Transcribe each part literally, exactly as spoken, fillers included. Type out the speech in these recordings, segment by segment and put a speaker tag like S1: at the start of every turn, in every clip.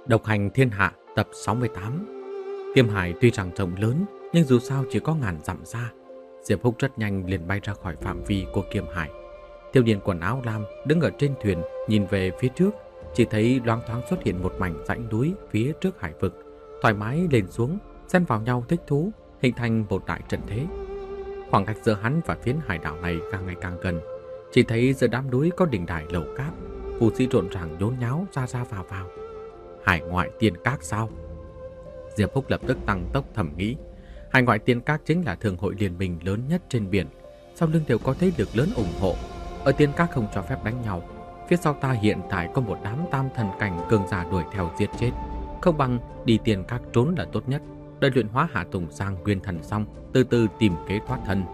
S1: Độc hành thiên hạ tập sáu mươi tám. Kiêm Hải tuy rằng rộng lớn, nhưng dù sao chỉ có ngàn dặm xa. Diệp Húc rất nhanh liền bay ra khỏi phạm vi của Kiêm Hải. Thiếu niên quần áo lam đứng ở trên thuyền, nhìn về phía trước, chỉ thấy loáng thoáng xuất hiện một mảnh dãy núi phía trước hải vực, thoải mái lên xuống, xen vào nhau thích thú, hình thành một đại trận thế. Khoảng cách giữa hắn và phiến hải đảo này càng ngày càng gần, chỉ thấy giữa đám núi có đỉnh đài lầu cát, phù sĩ rộn ràng nhốn nháo ra ra vào vào. Hải ngoại tiên các sao? Diệp Húc lập tức tăng tốc thầm nghĩ. Hải ngoại tiên các chính là thương hội liên minh lớn nhất trên biển, sau lưng đều có thế lực lớn ủng hộ. Ở tiên các không cho phép đánh nhau, phía sau ta hiện tại có một đám tam thần cảnh cường giả đuổi theo giết chết, không bằng đi tiên các trốn là tốt nhất. Đợi luyện hóa Hạ Tùng Giang nguyên thần xong, từ từ tìm kế thoát thân.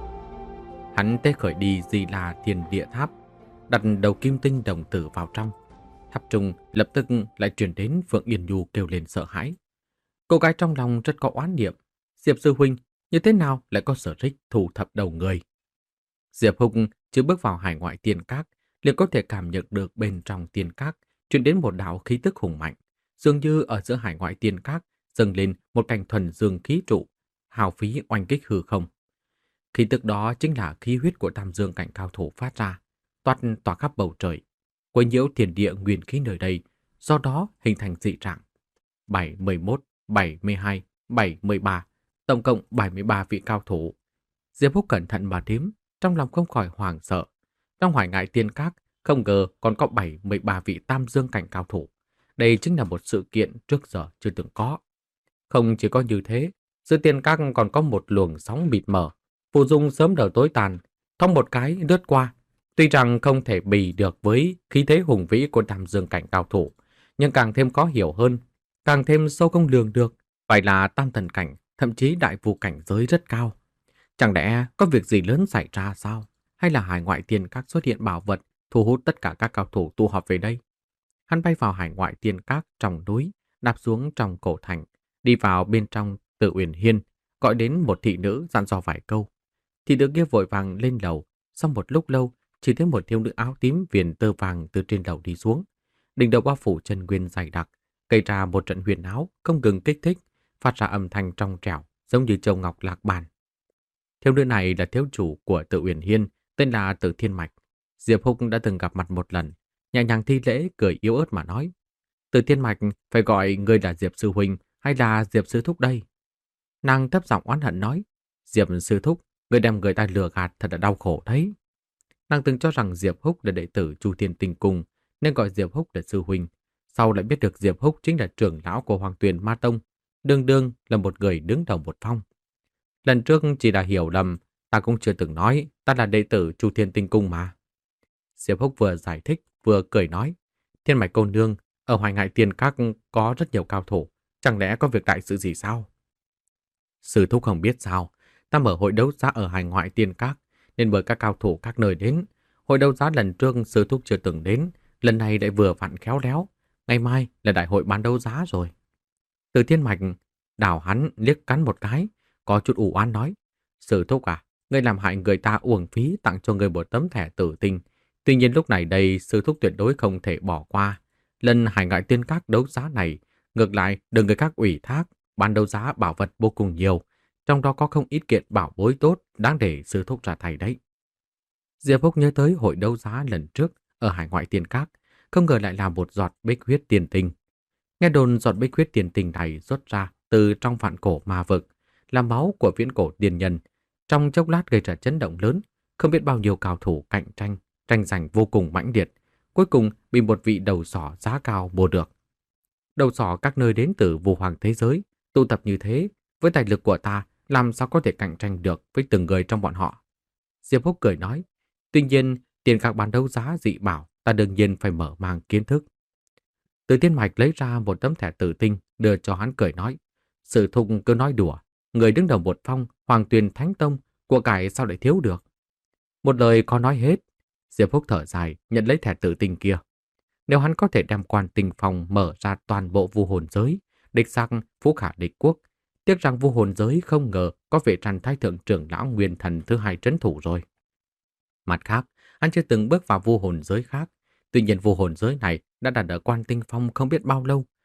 S1: Hắn tế khởi đi Di La Thiên Địa Tháp, đặt đầu kim tinh đồng tử vào trong. Tháp trung lập tức lại truyền đến Phượng Yên Nhu kêu lên sợ hãi. Cô gái trong lòng rất có oán niệm. Diệp sư huynh như thế nào lại có sở thích thủ thập đầu người? Diệp Húc chưa bước vào hải ngoại tiên các, liền có thể cảm nhận được bên trong tiên các truyền đến một đạo khí tức hùng mạnh, dường như ở giữa hải ngoại tiên các dâng lên một cảnh thuần dương khí trụ, hào phí oanh kích hư không. Khí tức đó chính là khí huyết của tam dương cảnh cao thủ phát ra, toát tỏa khắp bầu trời, quấy nhiễu thiên địa nguyên khí nơi đây, do đó hình thành dị trạng. bảy mươi mốt, bảy mươi hai, bảy mươi ba, tổng cộng bảy mươi ba vị cao thủ. Diệp Húc cẩn thận mà đếm, trong lòng không khỏi hoảng sợ. Trong hải ngại tiên các, không ngờ còn có bảy mươi ba vị tam dương cảnh cao thủ. Đây chính là một sự kiện trước giờ chưa từng có. Không chỉ có như thế, giữa tiên các còn có một luồng sóng mịt mờ, phù dung sớm đầu tối tàn, thông một cái lướt qua. Tuy rằng không thể bì được với khí thế hùng vĩ của tam dương cảnh cao thủ, nhưng càng thêm khó hiểu hơn, càng thêm sâu không lường được, phải là tam thần cảnh, thậm chí đại vu cảnh giới rất cao. Chẳng lẽ có việc gì lớn xảy ra sao? Hay là hải ngoại tiên các xuất hiện bảo vật, thu hút tất cả các cao thủ tụ họp về đây? Hắn bay vào hải ngoại tiên các trong núi, đáp xuống trong cổ thành, đi vào bên trong Tự Uyển Hiên, gọi đến một thị nữ dặn dò vài câu. Thị nữ kia vội vàng lên lầu, sau một lúc lâu, chỉ thấy một thiếu nữ áo tím viền tơ vàng từ trên lầu đi xuống. Đỉnh đầu bao phủ chân nguyên dày đặc, gây ra một trận huyền áo không ngừng kích thích, phát ra âm thanh trong trẻo, giống như châu ngọc lạc bàn. Thiếu nữ này là thiếu chủ của Tự Uyển Hiên, tên là Tự Thiên Mạch. Diệp Húc đã từng gặp mặt một lần, nhẹ nhàng thi lễ, cười yếu ớt mà nói: Tự Thiên Mạch, phải gọi người là Diệp sư huynh hay là Diệp sư thúc đây? Nàng thấp giọng oán hận nói: Diệp sư thúc, người đem người ta lừa gạt thật là đau khổ đấy. Nàng từng cho rằng Diệp Húc là đệ tử Chu Thiên Tinh Cung, nên gọi Diệp Húc là sư huynh. Sau lại biết được Diệp Húc chính là trưởng lão của Hoàng Tuyền Ma Tông, đương đương là một người đứng đầu một phong. Lần trước chỉ là hiểu lầm, ta cũng chưa từng nói ta là đệ tử Chu Thiên Tinh Cung mà. Diệp Húc vừa giải thích vừa cười nói: Thiên Mạch cô nương, ở Hoài Ngại Tiên Các có rất nhiều cao thủ, chẳng lẽ có việc đại sự gì sao? Sư thúc không biết sao, ta mở hội đấu giá ở Hải Ngoại Tiên Các, nên mời các cao thủ các nơi đến. Hội đấu giá lần trước sư thúc chưa từng đến, lần này lại vừa vặn khéo léo. Ngày mai là đại hội bán đấu giá rồi. Từ Thiên Mạch đảo hắn liếc cắn một cái, có chút ủ oán nói: Sư thúc à, ngươi làm hại người ta uổng phí tặng cho ngươi một tấm thẻ tử tinh. Tuy nhiên lúc này đây sư thúc tuyệt đối không thể bỏ qua. Lần Hải Ngoại Tiên Các đấu giá này, ngược lại được người các ủy thác bán đấu giá bảo vật vô cùng nhiều, trong đó có không ít kiện bảo bối tốt đáng để sư thúc ra thầy đấy. Diệp Húc nhớ tới hội đấu giá lần trước ở Hải Ngoại Tiên Các, không ngờ lại là một giọt bích huyết tiền tinh. Nghe đồn giọt bích huyết tiền tinh này xuất ra từ trong vạn cổ ma vực, là máu của viễn cổ tiền nhân, trong chốc lát gây ra chấn động lớn, không biết bao nhiêu cao thủ cạnh tranh, tranh giành vô cùng mãnh liệt, cuối cùng bị một vị đầu sỏ giá cao mua được. Đầu sỏ các nơi đến từ vô hoàng thế giới, tụ tập như thế, với tài lực của ta, làm sao có thể cạnh tranh được với từng người trong bọn họ? Diệp Húc cười nói: Tuy nhiên, tiền các bán đấu giá dị bảo, ta đương nhiên phải mở mang kiến thức. Từ Thiên Mạch lấy ra một tấm thẻ tử tinh, đưa cho hắn cười nói: Sư thúc cứ nói đùa, người đứng đầu một phong, Hoàng Tuyền Thánh Tông, của cải sao lại thiếu được? Một lời có nói hết. Diệp Húc thở dài, nhận lấy thẻ tử tinh kia. Nếu hắn có thể đem Quan Tinh Phong mở ra toàn bộ vu hồn giới, địch sang phú khả địch quốc, tiếc rằng vu hồn giới không ngờ có vệ trần thái thượng trưởng lão nguyên thần thứ hai trấn thủ rồi. Mặt khác, hắn chưa từng bước vào vu hồn giới khác, tuy nhiên vu hồn giới này đã đặt ở Quan Tinh Phong không biết bao lâu.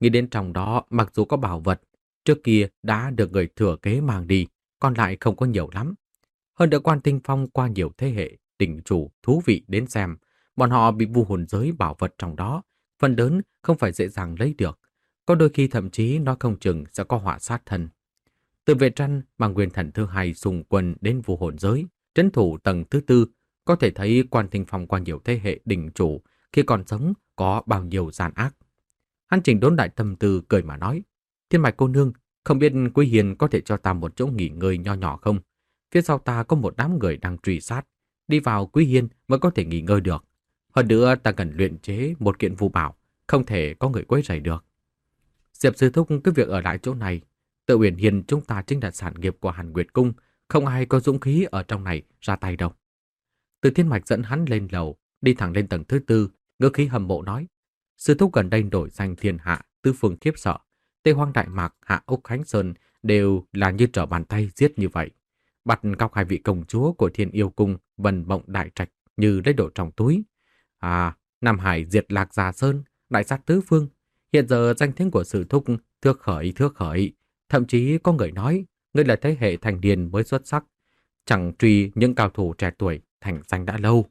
S1: Nghĩ đến trong đó mặc dù có bảo vật, trước kia đã được người thừa kế mang đi, còn lại không có nhiều lắm. Hơn nữa Quan Tinh Phong qua nhiều thế hệ, đỉnh chủ thú vị đến xem, bọn họ bị vu hồn giới bảo vật trong đó, phần lớn không phải dễ dàng lấy được. Có đôi khi thậm chí nó không chừng sẽ có họa sát thân. Từ về trăn mà nguyên thần thứ hai xung quân đến vu hồn giới, trấn thủ tầng thứ tư, có thể thấy Quan Tinh Phong qua nhiều thế hệ đỉnh chủ khi còn sống có bao nhiêu gian ác. Hắn chỉnh đốn đại tâm tư cười mà nói, Thiên Mạch cô nương, không biết Quý Hiền có thể cho ta một chỗ nghỉ ngơi nho nhỏ không? Phía sau ta có một đám người đang truy sát, đi vào Quý Hiên mới có thể nghỉ ngơi được. Hơn nữa ta cần luyện chế một kiện phù bảo, không thể có người quấy rầy được. Diệp sư thúc cứ việc ở lại chỗ này. Tự Uyển Hiên chúng ta chính là sản nghiệp của Hàn Nguyệt Cung, không ai có dũng khí ở trong này ra tay đâu. Từ Thiên Mạch dẫn hắn lên lầu, đi thẳng lên tầng thứ tư, ngữ khí hâm mộ nói: sư thúc gần đây nổi danh thiên hạ, tứ phương khiếp sợ, Tây Hoang Đại Mạc, Hạ Úc Khánh Sơn đều là như trở bàn tay giết như vậy. Bắt cóc hai vị công chúa của Thiên Yêu Cung, Vân Mộng Đại Trạch như lấy đồ trong túi. À, Nam Hải diệt Lạc Già Sơn, đại sát tứ phương. Hiện giờ danh tiếng của sư thúc thước khởi thước khởi, thậm chí có người nói ngươi là thế hệ thành niên mới xuất sắc, chẳng truy những cao thủ trẻ tuổi thành danh đã lâu.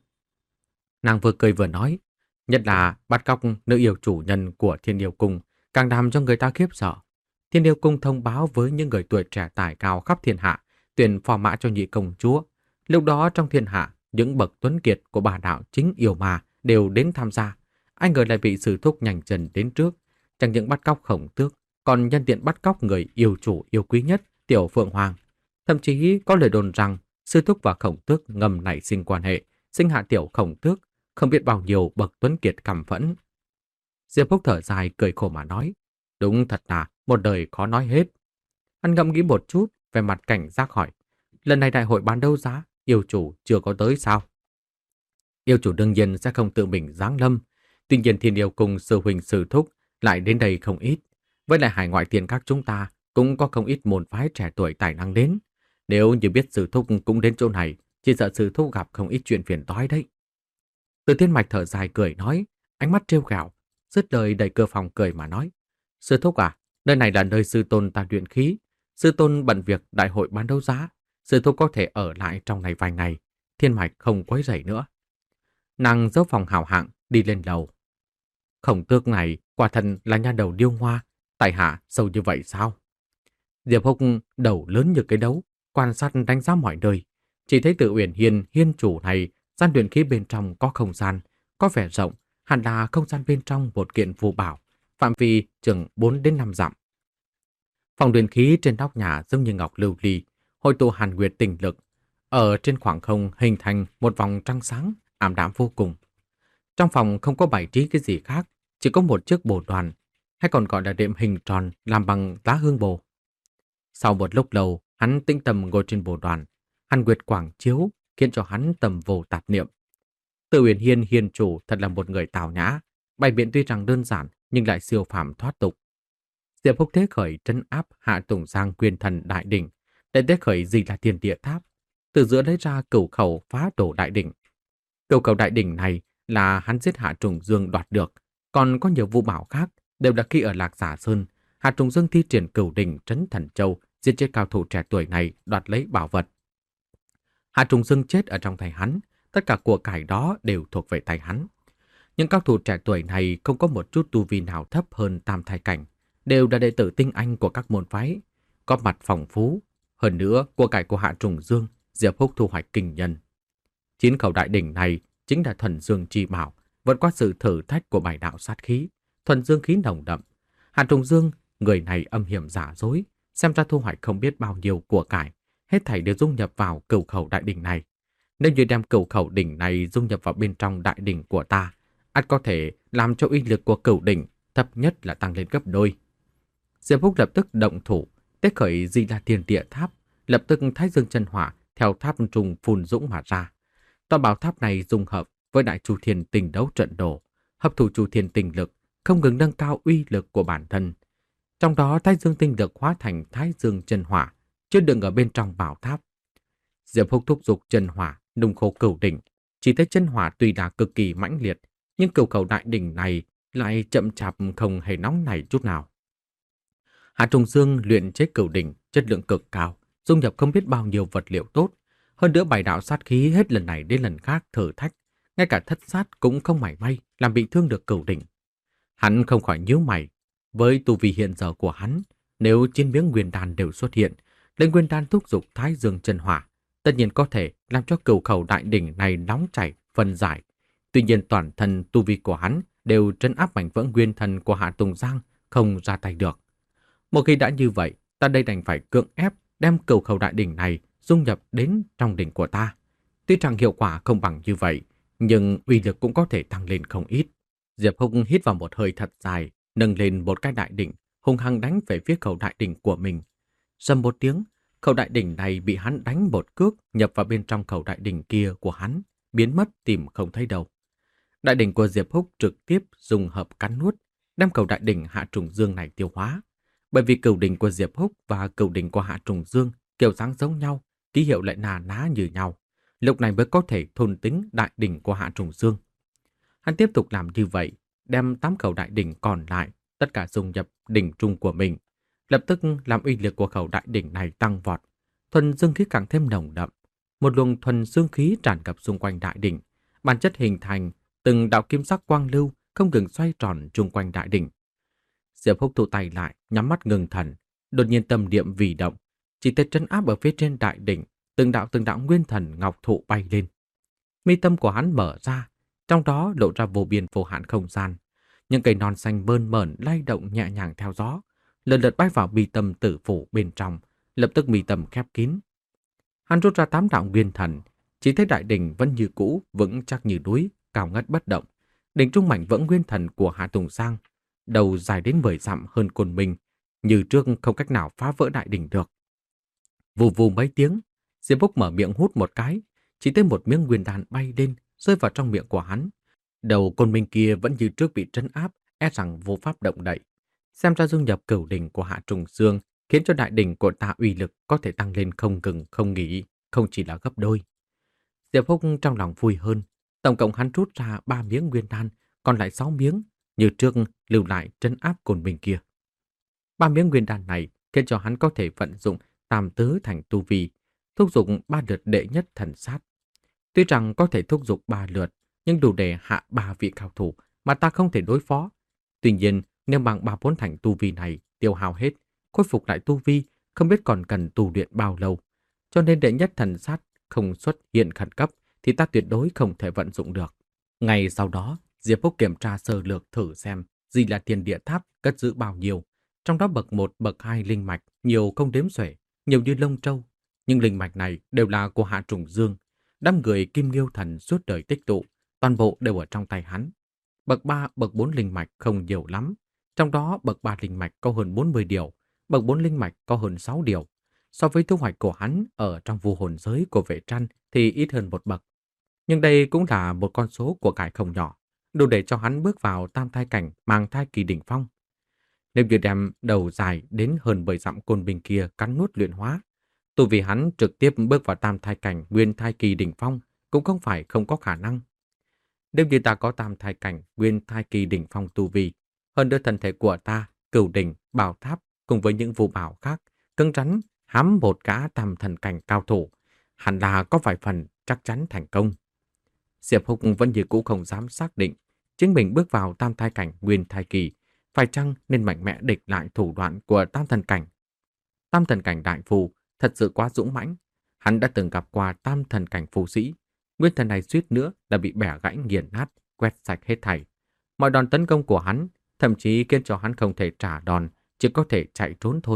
S1: Nàng vừa cười vừa nói, nhất là bắt cóc nữ yêu chủ nhân của Thiên Yêu Cung, càng làm cho người ta khiếp sợ. Thiên Yêu Cung thông báo với những người tuổi trẻ tài cao khắp thiên hạ, tuyển phò mã cho nhị công chúa. Lúc đó trong thiên hạ, những bậc tuấn kiệt của bà đạo chính yêu mà đều đến tham gia. Anh ngờ lại bị sư thúc nhanh chân đến trước, chẳng những bắt cóc Khổng Tước, còn nhân tiện bắt cóc người yêu chủ yêu quý nhất, Tiểu Phượng Hoàng. Thậm chí có lời đồn rằng sư thúc và Khổng Tước ngầm nảy sinh quan hệ, sinh hạ Tiểu Khổng Tước, không biết bao nhiêu bậc tuấn kiệt căm phẫn. Diệp Phúc thở dài cười khổ mà nói, đúng thật là một đời khó nói hết. Anh ngẫm nghĩ một chút, về mặt cảnh giác hỏi, lần này đại hội bán đấu giá, yêu chủ chưa có tới sao? Yêu chủ đương nhiên sẽ không tự mình giáng lâm, tuy nhiên Thiên Yêu Cung sư huynh sư thúc lại đến đây không ít. Với lại hải ngoại tiền các chúng ta cũng có không ít môn phái trẻ tuổi tài năng đến. Nếu như biết sư thúc cũng đến chỗ này, chỉ sợ sư thúc gặp không ít chuyện phiền toái đấy. Từ Thiên Mạch thở dài cười nói, ánh mắt trêu ghẹo, dứt lời đẩy cửa phòng cười mà nói, sư thúc à, nơi này là nơi sư tôn ta luyện khí, sư tôn bận việc đại hội bán đấu giá, sư thúc có thể ở lại trong này vài ngày, Thiên Mạch không quấy rầy nữa. Nàng dỡ phòng hào hạng đi lên lầu. Khổng Tước này quả thần là nha đầu điêu hoa, tài hạ sâu như vậy sao? Diệp Húc đầu lớn như cái đấu, quan sát đánh giá mọi nơi, chỉ thấy Tự Uyển Hiên hiên chủ này, gian luyện khí bên trong có không gian, có vẻ rộng, hẳn là không gian bên trong một kiện phù bảo, phạm vi chừng bốn đến năm dặm. Phòng luyện khí trên nóc nhà giống như ngọc lưu ly, hội tụ hàn nguyệt tinh lực, ở trên khoảng không hình thành một vòng trăng sáng, ảm đạm vô cùng. Trong phòng không có bày trí cái gì khác, chỉ có một chiếc bồ đoàn, hay còn gọi là đệm hình tròn làm bằng lá hương bồ. Sau một lúc lâu, hắn tĩnh tâm ngồi trên bồ đoàn, hàn nguyệt quảng chiếu khiến cho hắn tầm vô tạp niệm. Tự Uyển Hiên hiền chủ thật là một người tào nhã, bày biện tuy rằng đơn giản nhưng lại siêu phàm thoát tục. Diệp Húc thế khởi trấn áp Hạ Tùng Giang Quyền Thần Đại Đỉnh, để thế khởi gì là Thiên Địa Tháp, từ giữa lấy ra cửu khẩu phá đổ đại đỉnh. Cửu khẩu đại đỉnh này là hắn giết Hạ Trùng Dương đoạt được, còn có nhiều vũ bảo khác đều là khi ở Lạc Giả Sơn, Hạ Trùng Dương thi triển cửu đỉnh trấn Thần Châu, giết chết cao thủ trẻ tuổi này đoạt lấy bảo vật. Hạ Trùng Dương chết ở trong tay hắn, tất cả của cải đó đều thuộc về tay hắn. Những cao thủ trẻ tuổi này không có một chút tu vi nào thấp hơn tam thai cảnh, đều là đệ tử tinh anh của các môn phái, có mặt phong phú. Hơn nữa, của cải của Hạ Trùng Dương, Diệp Húc thu hoạch kinh nhân. Chín khẩu đại đỉnh này chính là thuần dương chi bảo, vượt qua sự thử thách của bảy đạo sát khí, thuần dương khí nồng đậm. Hạ Trùng Dương, người này âm hiểm giả dối, xem ra thu hoạch không biết bao nhiêu của cải, hết thảy đều dung nhập vào cửu khẩu đại đỉnh này. Nếu như đem cửu khẩu đỉnh này dung nhập vào bên trong đại đỉnh của ta, ắt có thể làm cho uy lực của cửu đỉnh thấp nhất là tăng lên gấp đôi. Diệp Húc lập tức động thủ, tế khởi Di La Thiên Địa Tháp, lập tức Thái Dương chân hỏa theo tháp trùng phun dũng mà ra. Tòa bảo tháp này dung hợp với đại chu thiên tình đấu trận đồ, hấp thụ chu thiên tình lực, không ngừng nâng cao uy lực của bản thân. Trong đó Thái Dương tinh lực hóa thành Thái Dương chân hỏa, chứa đựng ở bên trong bảo tháp. Diệp Húc thúc giục chân hỏa nung khô cửu đỉnh, chỉ thấy chân hỏa tuy là cực kỳ mãnh liệt, nhưng cửu khẩu đại đỉnh này lại chậm chạp không hề nóng nảy chút nào. Hạ Trùng Dương luyện chế cửu đỉnh chất lượng cực cao, dung nhập không biết bao nhiêu vật liệu tốt, hơn nữa bảy đạo sát khí hết lần này đến lần khác thử thách, ngay cả thất sát cũng không mảy may làm bị thương được cửu đỉnh. Hắn không khỏi nhíu mày, với tu vi hiện giờ của hắn, nếu chín miếng nguyên đan đều xuất hiện, lên nguyên đan thúc dục Thái Dương chân hỏa, tất nhiên có thể làm cho cửu khẩu đại đỉnh này nóng chảy, phân giải. Tuy nhiên toàn thân tu vi của hắn đều trấn áp mảnh vỡ nguyên thần của Hạ Tùng Giang, không ra tay được. Một khi đã như vậy, ta đây đành phải cưỡng ép đem cửu khẩu đại đỉnh này dung nhập đến trong đỉnh của ta. Tuy rằng hiệu quả không bằng như vậy, nhưng uy lực cũng có thể tăng lên không ít. Diệp Húc hít vào một hơi thật dài, nâng lên một cái đại đỉnh, hung hăng đánh về phía khẩu đại đỉnh của mình. Rầm một tiếng, khẩu đại đỉnh này bị hắn đánh một cước nhập vào bên trong khẩu đại đỉnh kia của hắn, biến mất tìm không thấy đâu. Đại đỉnh của Diệp Húc trực tiếp dùng hợp cắn nuốt, đem khẩu đại đỉnh Hạ Trùng Dương này tiêu hóa. Bởi vì cửu đỉnh của Diệp Húc và cửu đỉnh của Hạ Trùng Dương kiểu dáng giống nhau, ký hiệu lại nà ná như nhau, lúc này mới có thể thôn tính đại đỉnh của Hạ Trùng Dương. Hắn tiếp tục làm như vậy, đem tám khẩu đại đỉnh còn lại, tất cả dung nhập đỉnh trung của mình. Lập tức làm uy lực của khẩu đại đỉnh này tăng vọt, thuần dương khí càng thêm nồng đậm. Một luồng thuần dương khí tràn ngập xung quanh đại đỉnh, bản chất hình thành từng đạo kim sắc quang lưu không ngừng xoay tròn chung quanh đại đỉnh. Diệp Húc thu tay lại, nhắm mắt ngừng thần, đột nhiên tâm niệm vì động, chỉ thấy trấn áp ở phía trên đại đỉnh, từng đạo từng đạo nguyên thần ngọc thụ bay lên. Mi tâm của hắn mở ra, trong đó lộ ra vô biên vô hạn không gian. Những cây non xanh bơn mởn lay động nhẹ nhàng theo gió, lần lượt bay vào mi tâm tử phủ bên trong, lập tức mi tâm khép kín. Hắn rút ra tám đạo nguyên thần, chỉ thấy đại đỉnh vẫn như cũ, vững chắc như núi, cao ngất bất động. Đỉnh trung mảnh vẫn nguyên thần của Hạ Tùng Giang, đầu dài đến mười dặm hơn Côn Minh, như trước không cách nào phá vỡ đại đỉnh được. Vù vù mấy tiếng, Diệp Húc mở miệng hút một cái, chỉ thấy một miếng nguyên đan bay lên, rơi vào trong miệng của hắn. Đầu Côn Minh kia vẫn như trước bị trấn áp, e rằng vô pháp động đậy. Xem ra dung nhập cửu đỉnh của Hạ Trùng Dương khiến cho đại đỉnh của ta uy lực có thể tăng lên không ngừng không nghỉ, không chỉ là gấp đôi. Diệp Húc trong lòng vui hơn, tổng cộng hắn rút ra ba miếng nguyên đan, còn lại sáu miếng, như trước lưu lại trấn áp Côn Minh kia. Ba miếng nguyên đan này khiến cho hắn có thể vận dụng tam tứ thành tu vi, thúc giục ba lượt đệ nhất thần sát. Tuy rằng có thể thúc giục ba lượt, nhưng đủ để hạ ba vị cao thủ mà ta không thể đối phó. Tuy nhiên, nếu bằng ba bốn thành tu vi này tiêu hao hết, khôi phục lại tu vi, không biết còn cần tu luyện bao lâu. Cho nên đệ nhất thần sát không xuất hiện khẩn cấp thì ta tuyệt đối không thể vận dụng được. Ngày sau đó, Diệp Húc kiểm tra sơ lược thử xem gì là thiên địa tháp cất giữ bao nhiêu. Trong đó bậc một, bậc hai linh mạch nhiều không đếm xuể, nhiều như lông trâu. Nhưng linh mạch này đều là của Hạ Trùng Dương. Đám người Kim Nghiêu Thần suốt đời tích tụ, toàn bộ đều ở trong tay hắn. Bậc ba, bậc bốn linh mạch không nhiều lắm. Trong đó bậc ba linh mạch có hơn bốn mươi điều, bậc bốn linh mạch có hơn sáu điều. So với thu hoạch của hắn ở trong vu hồn giới của Vệ Trăn thì ít hơn một bậc. Nhưng đây cũng là một con số của cải không nhỏ, đủ để cho hắn bước vào tam thai cảnh mang thai kỳ đỉnh phong. Nếu như đem đầu dài đến hơn bảy dặm Côn Minh kia cắn nuốt luyện hóa, tu vì hắn trực tiếp bước vào tam thai cảnh nguyên thai kỳ đỉnh phong cũng không phải không có khả năng. Nếu như ta có tam thai cảnh nguyên thai kỳ đỉnh phong tu vi, hơn nữa thân thể của ta, cửu đỉnh, bảo tháp cùng với những vũ bảo khác, cứng rắn hám một gã tam thần cảnh cao thủ, hẳn là có vài phần chắc chắn thành công. Diệp Húc vẫn như cũ không dám xác định chính mình bước vào tam thai cảnh nguyên thai kỳ, phải chăng nên mạnh mẽ địch lại thủ đoạn của tam thần cảnh. Tam thần cảnh đại phù thật sự quá dũng mãnh, hắn đã từng gặp qua tam thần cảnh phù sĩ, nguyên thần này suýt nữa đã bị bẻ gãy nghiền nát, quét sạch hết thảy. Mọi đòn tấn công của hắn thậm chí khiến cho hắn không thể trả đòn, chỉ có thể chạy trốn thôi.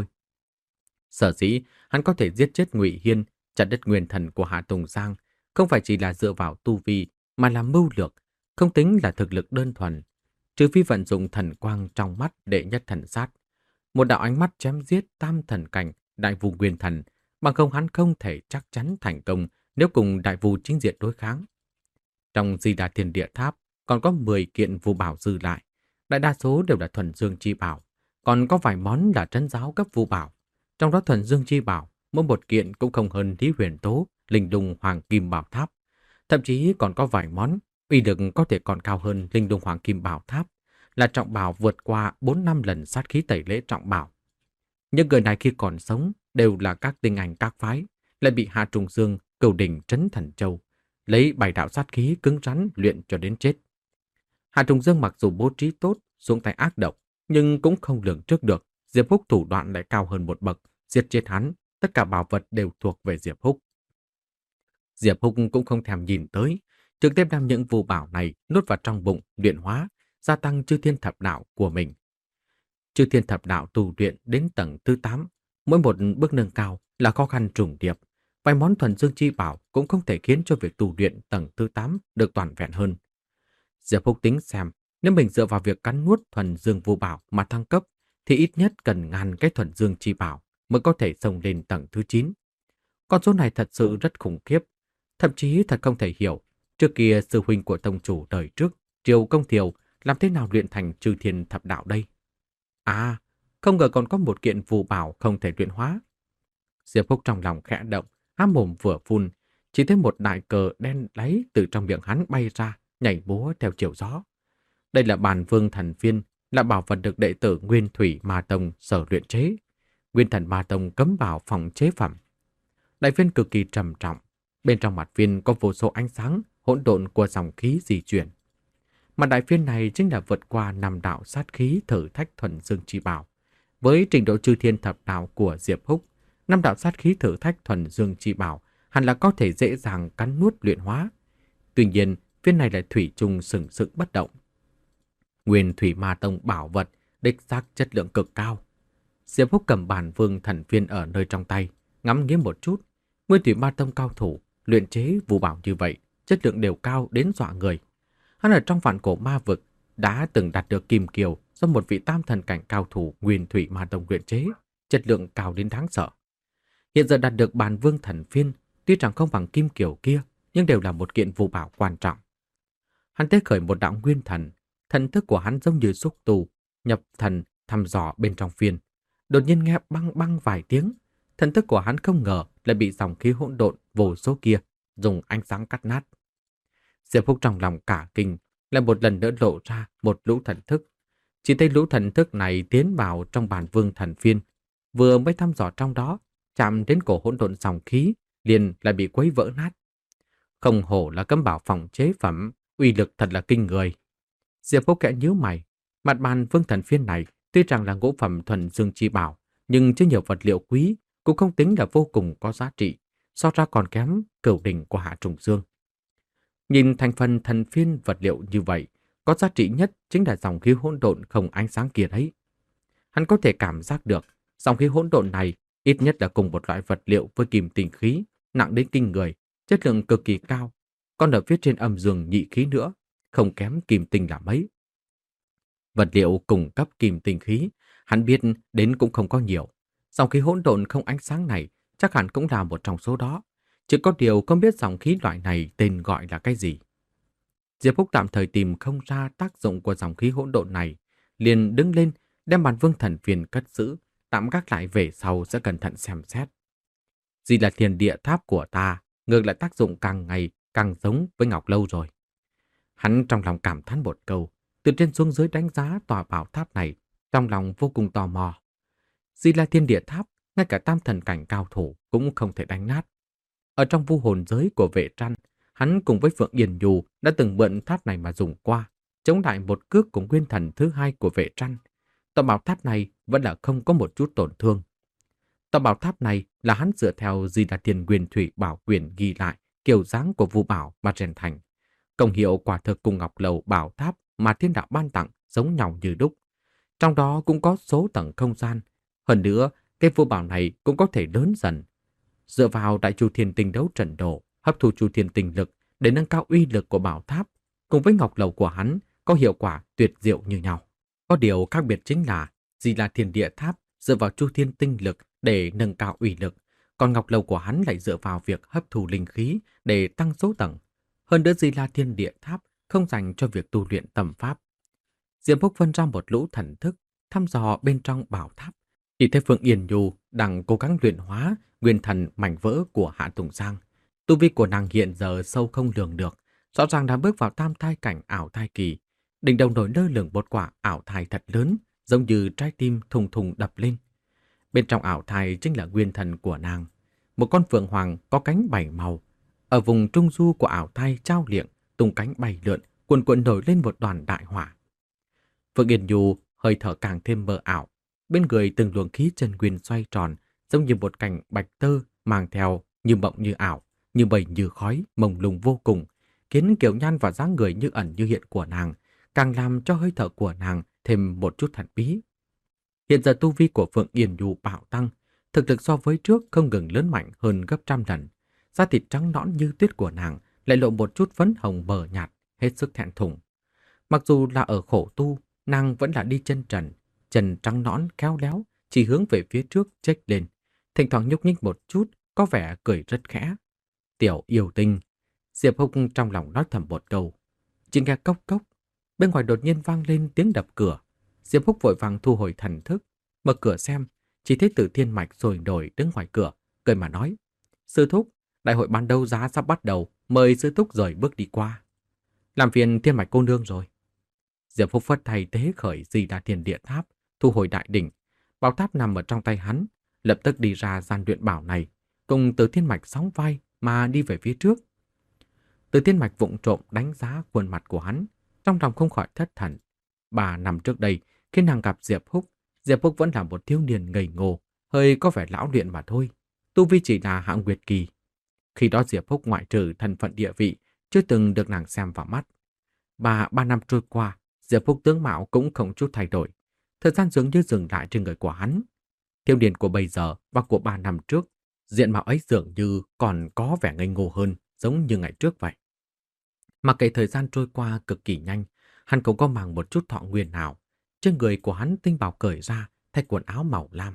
S1: Sở dĩ hắn có thể giết chết Ngụy Hiên, chặt đứt nguyên thần của Hạ Tùng Giang, không phải chỉ là dựa vào tu vi, mà là mưu lược, không tính là thực lực đơn thuần. Trừ phi vận dụng thần quang trong mắt đệ nhất thần sát, một đạo ánh mắt chém giết tam thần cảnh đại vu nguyên thần, bằng không hắn không thể chắc chắn thành công nếu cùng đại vu chính diện đối kháng. Trong Di Đà Thiên Địa Tháp còn có mười kiện vu bảo dư lại, đại đa số đều là thuần dương chi bảo, còn có vài món là trấn giáo cấp vu bảo. Trong đó thuần dương chi bảo, mỗi một kiện cũng không hơn Lý Huyền Tố, Linh Đung Hoàng Kim Bảo Tháp. Thậm chí còn có vài món uy lực có thể còn cao hơn Linh Đung Hoàng Kim Bảo Tháp, là trọng bảo vượt qua bốn năm lần sát khí tẩy lễ trọng bảo. Những người này khi còn sống đều là các tinh anh các phái, lại bị Hạ Trùng Dương, Cửu Đình trấn Thần Châu lấy bảy đạo sát khí cứng rắn luyện cho đến chết. Hạ Trùng Dương mặc dù bố trí tốt, xuống tay ác độc, nhưng cũng không lường trước được Diệp Húc thủ đoạn lại cao hơn một bậc, giết chết hắn, tất cả bảo vật đều thuộc về Diệp Húc. Diệp Húc cũng không thèm nhìn tới, trực tiếp đem những phù bảo này nuốt vào trong bụng luyện hóa, gia tăng chư thiên thập đạo của mình. Chư thiên thập đạo tu luyện đến tầng thứ tám, mỗi một bước nâng cao là khó khăn trùng điệp. Vài món thuần dương chi bảo cũng không thể khiến cho việc tu luyện tầng thứ tám được toàn vẹn hơn. Diệp Húc tính xem, nếu mình dựa vào việc cắn nuốt thuần dương vô bảo mà thăng cấp, thì ít nhất cần ngàn cái thuần dương chi bảo mới có thể xông lên tầng thứ chín. Con số này thật sự rất khủng khiếp, thậm chí thật không thể hiểu. Trước kia sư huynh của tông chủ đời trước, Triều Công Thiều, làm thế nào luyện thành chư thiên thập đạo đây? À, không ngờ còn có một kiện phù bảo không thể luyện hóa. Diệp Húc trong lòng khẽ động, há mồm vừa phun, chỉ thấy một đại cờ đen láy từ trong miệng hắn bay ra, nhảy múa theo chiều gió. Đây là Bàn Vương Thần Phiên, là bảo vật được đệ tử Nguyên Thủy Ma Tông sở luyện chế. Nguyên Thần Ma Tông cấm vào phòng chế phẩm. Đại viên cực kỳ trầm trọng, bên trong mặt viên có vô số ánh sáng hỗn độn của dòng khí di chuyển. Mặt đại viên này chính là vượt qua năm đạo sát khí thử thách thuần dương chi bảo. Với trình độ chư thiên thập đạo của Diệp Húc, năm đạo sát khí thử thách thuần dương chi bảo hẳn là có thể dễ dàng cắn nuốt luyện hóa. Tuy nhiên, viên này lại thủy chung sừng sững bất động. Nguyên Thủy Ma Tông bảo vật, đích xác chất lượng cực cao. Diệp Húc cầm Bàn Vương Thần Phiên ở nơi trong tay, ngắm nghía một chút. Nguyên Thủy Ma Tông cao thủ luyện chế phù bảo như vậy, chất lượng đều cao đến dọa người. Hắn ở trong vạn cổ ma vực đã từng đạt được kim kiều do một vị tam thần cảnh cao thủ Nguyên Thủy Ma Tông luyện chế, chất lượng cao đến đáng sợ. Hiện giờ đạt được Bàn Vương Thần Phiên, tuy rằng không bằng kim kiều kia, nhưng đều là một kiện phù bảo quan trọng. Hắn tế khởi một đạo nguyên thần, thần thức của hắn giống như xúc tu, nhập thần thăm dò bên trong phiên. Đột nhiên nghe băng băng vài tiếng, thần thức của hắn không ngờ lại bị dòng khí hỗn độn vô số kia dùng ánh sáng cắt nát. Diệp Húc trong lòng cả kinh, lại một lần nữa lộ ra một lũ thần thức. Chỉ thấy lũ thần thức này tiến vào trong Bàn Vương Thần Phiên, vừa mới thăm dò trong đó, chạm đến cổ hỗn độn dòng khí, liền lại bị quấy vỡ nát. Không hổ là cấm bảo phòng chế phẩm, uy lực thật là kinh người. Diệp Húc kẽ nhíu mày, mặt Bàn Vương Thần Phiên này tuy rằng là ngũ phẩm thuần dương chi bảo, nhưng chứa nhiều vật liệu quý, cũng không tính là vô cùng có giá trị, so ra còn kém Cửu Đình của Hạ Trùng Dương. Nhìn thành phần thần phiên vật liệu như vậy, có giá trị nhất chính là dòng khí hỗn độn không ánh sáng kia đấy. Hắn có thể cảm giác được, dòng khí hỗn độn này ít nhất là cùng một loại vật liệu với kim tinh khí, nặng đến kinh người, chất lượng cực kỳ cao, còn ở phía trên âm dương nhị khí nữa, không kém kim tinh là mấy. Vật liệu cùng cấp kim tinh khí, hắn biết đến cũng không có nhiều. Dòng khí hỗn độn không ánh sáng này chắc hẳn cũng là một trong số đó. Chỉ có điều không biết dòng khí loại này tên gọi là cái gì. Diệp Húc tạm thời tìm không ra tác dụng của dòng khí hỗn độn này, liền đứng lên đem Bàn Vương Thần Phiên cất giữ, tạm gác lại về sau sẽ cẩn thận xem xét. Gì là Thiên Địa Tháp của ta, ngược lại tác dụng càng ngày càng giống với Ngọc Lâu rồi. Hắn trong lòng cảm thán một câu, từ trên xuống dưới đánh giá tòa bảo tháp này, trong lòng vô cùng tò mò. Gì là Thiên Địa Tháp, ngay cả tam thần cảnh cao thủ cũng không thể đánh nát. Ở trong vu hồn giới của Vệ Trăn, hắn cùng với Phượng Yên Nhu đã từng mượn tháp này mà dùng qua, chống lại một cước của nguyên thần thứ hai của Vệ Trăn. Tòa bảo tháp này vẫn là không có một chút tổn thương. Tòa bảo tháp này là hắn dựa theo Di Đà Thiên Nguyên Thủy Bảo Quyển ghi lại kiểu dáng của vu bảo mà rèn thành. Công hiệu quả thực cùng Ngọc Lầu bảo tháp mà thiên đạo ban tặng giống nhau như đúc. Trong đó cũng có số tầng không gian. Hơn nữa, cái vu bảo này cũng có thể lớn dần. Dựa vào Đại Chu Thiên Tinh Đấu Trận Đồ, hấp thu Chu Thiên Tinh lực để nâng cao uy lực của bảo tháp, cùng với Ngọc Lầu của hắn có hiệu quả tuyệt diệu như nhau. Có điều khác biệt chính là Di La Thiên Địa Tháp dựa vào Chu Thiên Tinh lực để nâng cao uy lực, còn Ngọc Lầu của hắn lại dựa vào việc hấp thu linh khí để tăng số tầng. Hơn nữa Di La Thiên Địa Tháp không dành cho việc tu luyện tầm pháp. Diệp Húc phân ra một lũ thần thức, thăm dò bên trong bảo tháp. Chỉ thấy Phượng Yên Nhu đang cố gắng luyện hóa nguyên thần mảnh vỡ của Hạ Tùng Giang. Tu vi của nàng hiện giờ sâu không lường được, rõ ràng đã bước vào tam thai cảnh ảo thai kỳ. Đỉnh đầu nổi lơ lửng một quả ảo thai thật lớn, giống như trái tim thùng thùng đập lên. Bên trong ảo thai chính là nguyên thần của nàng, một con phượng hoàng có cánh bảy màu. Ở vùng trung du của ảo thai trao liệng, tung cánh bay lượn, cuồn cuộn nổi lên một đoàn đại hỏa. Phượng Yên Nhu hơi thở càng thêm mờ ảo, bên người từng luồng khí chân nguyên xoay tròn, giống như một cành bạch tơ mang theo như mộng như ảo, như bầy như khói, mông lung vô cùng, khiến kiểu nhan và dáng người như ẩn như hiện của nàng càng làm cho hơi thở của nàng thêm một chút thần bí. Hiện giờ tu vi của Phượng Yên Nhu bạo tăng, thực lực so với trước không ngừng lớn mạnh hơn gấp trăm lần. Da thịt trắng nõn như tuyết của nàng lại lộ một chút phấn hồng mờ nhạt, hết sức thẹn thùng. Mặc dù là ở khổ tu, nàng vẫn là đi chân trần, chân trắng nõn khéo léo, chỉ hướng về phía trước chếch lên, thỉnh thoảng nhúc nhích một chút, có vẻ cười rất khẽ. Tiểu yêu tinh. Diệp Húc trong lòng nói thầm một câu. Chỉ nghe cốc cốc, bên ngoài đột nhiên vang lên tiếng đập cửa. Diệp Húc vội vàng thu hồi thần thức, mở cửa xem, chỉ thấy Tử Thiên Mạch sôi nổi đứng ngoài cửa, cười mà nói: "Sư thúc, đại hội bán đấu giá sắp bắt đầu, mời sư thúc rời bước đi qua." "Làm phiền Thiên Mạch cô nương rồi." Diệp Húc phất tay tế khởi Di Đà Thiên Địa Tháp, thu hồi đại đỉnh. Bảo tháp nằm ở trong tay hắn, lập tức đi ra gian luyện bảo này, cùng Tử Thiên Mạch sóng vai mà đi về phía trước. Tử Thiên Mạch vụng trộm đánh giá khuôn mặt của hắn, trong lòng không khỏi thất thần. Ba năm trước đây, khi nàng gặp Diệp Húc, Diệp Húc vẫn là một thiếu niên ngây ngô, hơi có vẻ lão luyện mà thôi. Tu vi chỉ là hạng nguyệt kỳ. Khi đó Diệp Húc ngoại trừ thân phận địa vị, chưa từng được nàng xem vào mắt. Và ba năm trôi qua, Diệp Húc tướng mạo cũng không chút thay đổi. Thời gian dường như dừng lại trên người của hắn. Thiếu niên của bây giờ và của ba năm trước, diện mạo ấy dường như còn có vẻ ngây ngô hơn, giống như ngày trước vậy. Mà kể thời gian trôi qua cực kỳ nhanh, hắn không có mang một chút thọ nguyên nào. Trên người của hắn tinh bào cởi ra, thay quần áo màu lam.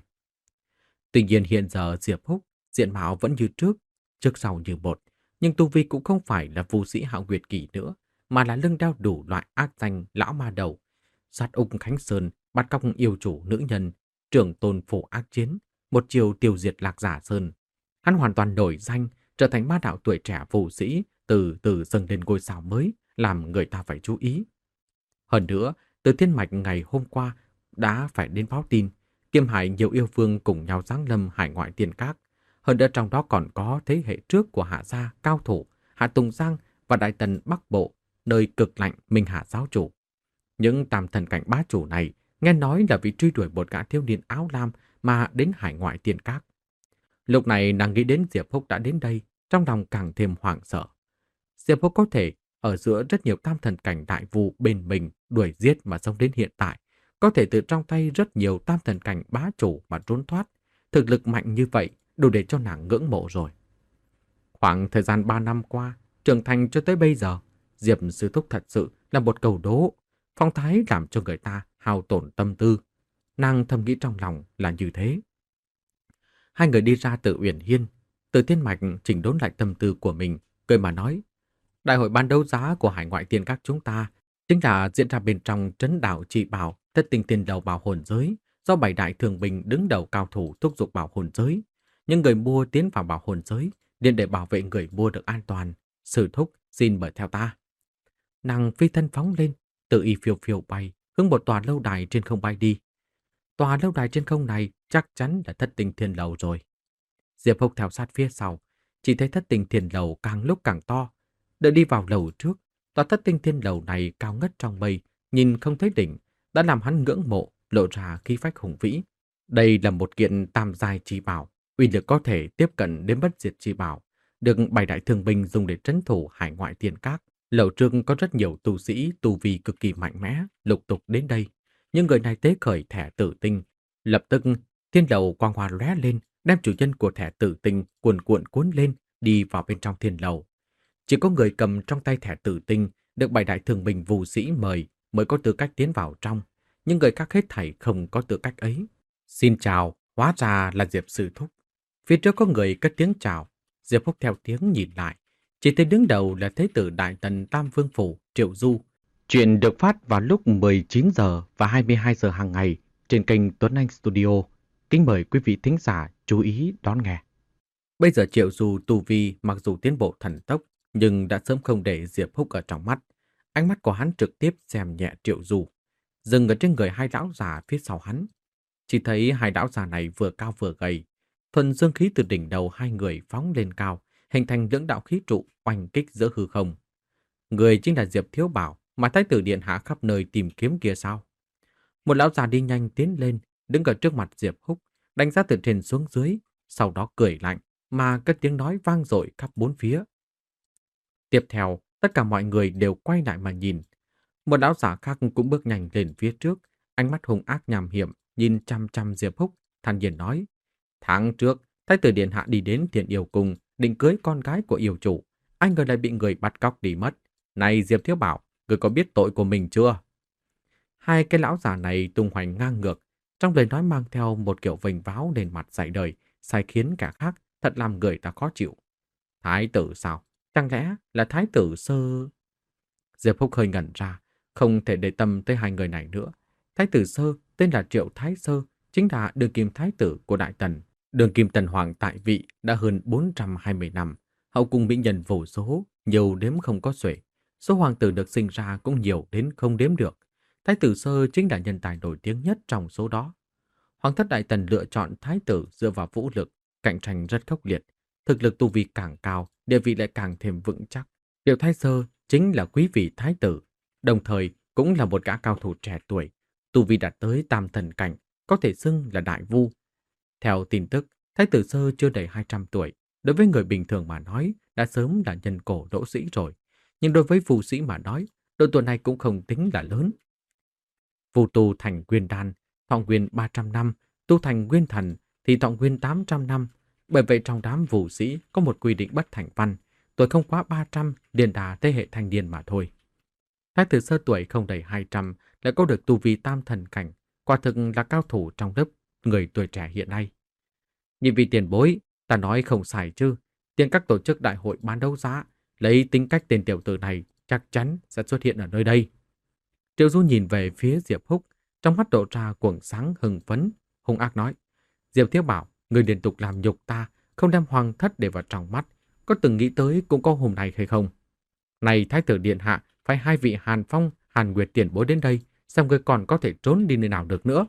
S1: Tuy nhiên hiện giờ Diệp Húc diện mạo vẫn như trước, trước sau như một, nhưng tu vi cũng không phải là vu sĩ hạo nguyệt kỳ nữa, mà là lưng đeo đủ loại ác danh lão ma đầu, sát ung Khánh Sơn, bắt cóc yêu chủ nữ nhân, trưởng tôn phủ ác chiến, một chiều tiêu diệt Lạc Giả Sơn. Hắn hoàn toàn nổi danh, trở thành ma đạo tuổi trẻ vu sĩ, từ từ dâng lên ngôi sao mới, làm người ta phải chú ý. Hơn nữa, Từ Thiên Mạch ngày hôm qua đã phải đến báo tin, Kiêm Hải nhiều yêu vương cùng nhau giáng lâm hải ngoại tiên các. Hơn nữa trong đó còn có thế hệ trước của Hạ gia cao thủ, Hạ Tùng Giang và Đại Tần Bắc Bộ, nơi cực lạnh Minh Hạ giáo chủ. Những tam thần cảnh bá chủ này nghe nói là vì truy đuổi một gã thiếu niên áo lam mà đến hải ngoại tiên các. Lúc này nàng nghĩ đến Diệp Húc đã đến đây, trong lòng càng thêm hoảng sợ. Diệp Húc có thể ở giữa rất nhiều tam thần cảnh đại vu bên mình đuổi giết mà sống đến hiện tại, có thể từ trong tay rất nhiều tam thần cảnh bá chủ mà trốn thoát. Thực lực mạnh như vậy đủ để cho nàng ngưỡng mộ rồi. Khoảng thời gian ba năm qua, trưởng thành cho tới bây giờ, Diệp Sư Thúc thật sự là một cầu đố, phong thái làm cho người ta hao tổn tâm tư. Nàng thầm nghĩ trong lòng là như thế. Hai người đi ra từ Uyển Hiên, Từ Thiên Mạch chỉnh đốn lại tâm tư của mình, cười mà nói: "Đại hội ban đấu giá của hải ngoại tiên các chúng ta chính là diễn ra bên trong trấn đảo Trì Bảo, Thất Tinh Tiên Đầu Bảo Hồn Giới, do bảy đại thường bình đứng đầu cao thủ thúc giục bảo hồn giới. Những người mua tiến vào bảo hồn giới, nên để bảo vệ người mua được an toàn. Sư thúc, xin mời theo ta." Nàng phi thân phóng lên, tự y phiêu phiêu bay, hướng một tòa lâu đài trên không bay đi. Tòa lâu đài trên không này chắc chắn là Thất Tinh Thiên Lầu rồi. Diệp Húc theo sát phía sau, chỉ thấy Thất Tinh Thiên Lầu càng lúc càng to. Đợi đi vào lầu trước, tòa Thất Tinh Thiên Lầu này cao ngất trong mây, nhìn không thấy đỉnh, đã làm hắn ngưỡng mộ, lộ ra khí phách hùng vĩ. Đây là một kiện tam giai chi bảo, uy lực có thể tiếp cận đến bất diệt chi bảo, được bảy đại thường binh dùng để trấn thủ hải ngoại tiên các. Lầu trước có rất nhiều tu sĩ tu vi cực kỳ mạnh mẽ, lục tục đến đây. Nhưng người này tế khởi thẻ tử tinh, lập tức thiên lầu quang hoa lóe lên, đem chủ nhân của thẻ tử tinh cuồn cuộn cuốn lên, đi vào bên trong thiên lầu. Chỉ có người cầm trong tay thẻ tử tinh được bảy đại thường bình vu sĩ mời mới có tư cách tiến vào trong, nhưng người khác hết thảy không có tư cách ấy. "Xin chào, hóa ra là Diệp Sư Thúc." Phía trước có người cất tiếng chào. Diệp Húc theo tiếng nhìn lại, chỉ thấy đứng đầu là Thế tử Đại Tần Tam Vương Phủ Triệu Du. Chuyện được phát vào lúc mười chín giờ và hai mươi hai giờ hàng ngày trên kênh Tuấn Anh Studio. Kính mời quý vị thính giả chú ý đón nghe. Bây giờ Triệu Du tu vi mặc dù tiến bộ thần tốc, nhưng đã sớm không để Diệp Húc ở trong mắt. Ánh mắt của hắn trực tiếp xem nhẹ Triệu Du, dừng ở trên người hai lão già phía sau hắn. Chỉ thấy hai lão già này vừa cao vừa gầy, thuần dương khí từ đỉnh đầu hai người phóng lên cao, hình thành lưỡng đạo khí trụ oanh kích giữa hư không. Người chính là Diệp Thiếu Bảo mà Thái tử điện hạ khắp nơi tìm kiếm kia sao? Một lão già đi nhanh tiến lên, đứng ở trước mặt Diệp Húc, đánh giá từ trên xuống dưới, sau đó cười lạnh mà cất tiếng nói vang dội khắp bốn phía. Tiếp theo, tất cả mọi người đều quay lại mà nhìn. Một lão giả khác cũng bước nhanh lên phía trước, ánh mắt hung ác nham hiểm, nhìn chăm chăm Diệp Húc, thản nhiên nói: "Tháng trước, Thái tử điện hạ đi đến Thiện Yêu Cung, định cưới con gái của yêu chủ, anh ngờ lại bị người bắt cóc đi mất. Này Diệp Thiếu Bảo, người có biết tội của mình chưa?" Hai cái lão già này tung hoành ngang ngược, trong lời nói mang theo một kiểu vênh váo lên mặt dạy đời, sai khiến cả khác, thật làm người ta khó chịu. Thái tử sao? Chẳng lẽ là thái tử Sơ? Diệp Húc hơi ngẩn ra, không thể để tâm tới hai người này nữa. Thái tử Sơ tên là Triệu Thái Sơ, chính là đương kim thái tử của Đại Tần. Đương kim tần hoàng tại vị đã hơn bốn trăm hai mươi năm, hậu cung mỹ nhân vô số, nhiều đếm không có xuể. Số hoàng tử được sinh ra cũng nhiều đến không đếm được. Thái tử Sơ chính là nhân tài nổi tiếng nhất trong số đó. Hoàng thất Đại Tần lựa chọn thái tử dựa vào vũ lực, cạnh tranh rất khốc liệt. Thực lực tu vi càng cao, địa vị lại càng thêm vững chắc. Triệu Thái Sơ chính là quý vị thái tử, đồng thời cũng là một gã cao thủ trẻ tuổi. Tu vi đạt tới tam thần cảnh, có thể xưng là đại vu. Theo tin tức, Thái tử Sơ chưa đầy hai trăm tuổi. Đối với người bình thường mà nói, đã sớm là nhân cổ đỗ sĩ rồi. Nhưng đối với phù sĩ mà nói, độ tuổi này cũng không tính là lớn. Phù tu thành nguyên đan, thọ nguyên ba trăm năm, tu thành nguyên thần thì thọ nguyên tám trăm năm. Bởi vậy trong đám phù sĩ có một quy định bất thành văn, tuổi không quá ba trăm liền đà thế hệ thanh niên mà thôi. Thái tử Sơ tuổi không đầy hai trăm lại có được tu vi tam thần cảnh, quả thực là cao thủ trong lớp người tuổi trẻ hiện nay. Nhị vị tiền bối, ta nói không sai chứ, tiền các tổ chức đại hội bán đấu giá, lấy tính cách tên tiểu tử này chắc chắn sẽ xuất hiện ở nơi đây. Triệu Du nhìn về phía Diệp Húc, trong mắt độ ra cuồng sáng hưng phấn, hung ác nói: Diệp Thiếu Bảo, người liên tục làm nhục ta, không đem hoàng thất để vào trong mắt, có từng nghĩ tới cũng có hôm nay hay không? Này Thái tử điện hạ, phải hai vị Hàn Phong, Hàn Nguyệt tiền bối đến đây, xem người còn có thể trốn đi nơi nào được nữa.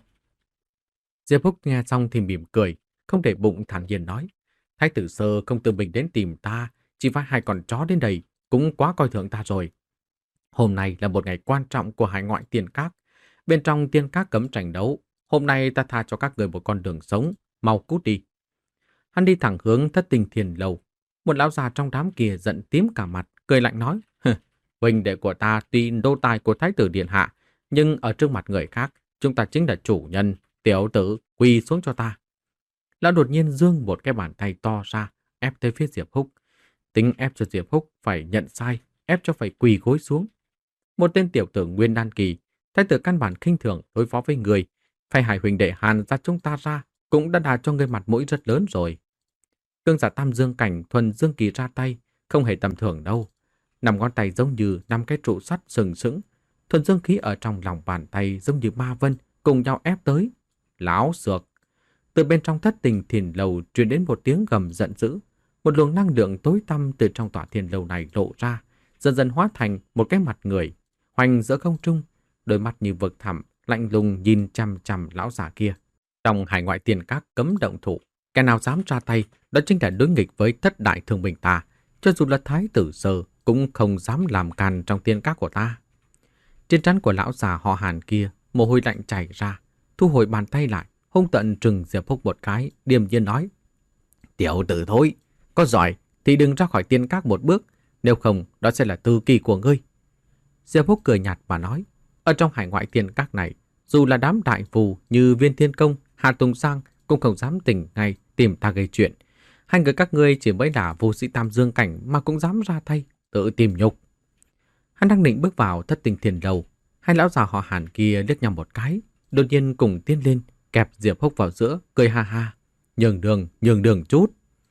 S1: Diệp Húc nghe xong thì mỉm cười, không để bụng thản nhiên nói: Thái tử Sơ không tự mình đến tìm ta, chỉ phải hai con chó đến đây, cũng quá coi thường ta rồi. Hôm nay là một ngày quan trọng của hải ngoại tiên các. Bên trong tiên các cấm tranh đấu, hôm nay ta tha cho các người một con đường sống, mau cút đi. Hắn đi thẳng hướng Thất Tinh Thiền Lầu. Một lão già trong đám kia giận tím cả mặt, cười lạnh nói: huynh đệ của ta tuy đô tài của Thái tử điện hạ, nhưng ở trước mặt người khác, chúng ta chính là chủ nhân. Tiểu tử, quỳ xuống cho ta. Lão đột nhiên giương một cái bàn tay to ra, ép tới phía Diệp Húc. Tính ép cho Diệp Húc phải nhận sai, ép cho phải quỳ gối xuống. Một tên tiểu tử nguyên đan kỳ, thái tử căn bản khinh thường đối phó với người, phải hải huynh đệ Hàn ra chúng ta ra, cũng đã đạt cho người mặt mũi rất lớn rồi. Cương giả tam dương cảnh thuần dương kỳ ra tay, không hề tầm thường đâu. Năm ngón tay giống như năm cái trụ sắt sừng sững, thuần dương khí ở trong lòng bàn tay giống như ma vân cùng nhau ép tới. Láo xược! Từ bên trong Thất Tình Thiền Lầu truyền đến một tiếng gầm giận dữ. Một luồng năng lượng tối tăm từ trong tòa thiền lầu này lộ ra, dần dần hóa thành một cái mặt người, hoành giữa không trung, đôi mắt như vực thẳm, lạnh lùng nhìn chằm chằm lão già kia. Trong hải ngoại tiền các cấm động thủ, kẻ nào dám ra tay, đó chính là đối nghịch với thất đại thương binh ta. Cho dù là thái tử Sơ cũng không dám làm càn trong tiên các của ta. Trên trán của lão già họ Hàn kia, mồ hôi lạnh chảy ra, thu hồi bàn tay lại, hung tận trừng Diệp Húc một cái, điềm nhiên nói: Tiểu tử thôi, có giỏi thì đừng ra khỏi tiên các một bước, nếu không đó sẽ là tư kỳ của ngươi. Diệp Húc cười nhạt mà nói: Ở trong hải ngoại tiên các này, dù là đám đại phù như Viên Thiên Công, Hà Tùng Sang cũng không dám tỉnh ngay tìm ta gây chuyện. Hai người các ngươi chỉ mới là vô sĩ tam dương cảnh mà cũng dám ra tay, tự tìm nhục. Hắn đang định bước vào Thất Tinh Thiền Lầu, hai lão già họ Hàn kia liếc nhau một cái, đột nhiên cùng tiến lên, kẹp Diệp Húc vào giữa, cười ha ha: Nhường đường, nhường đường chút.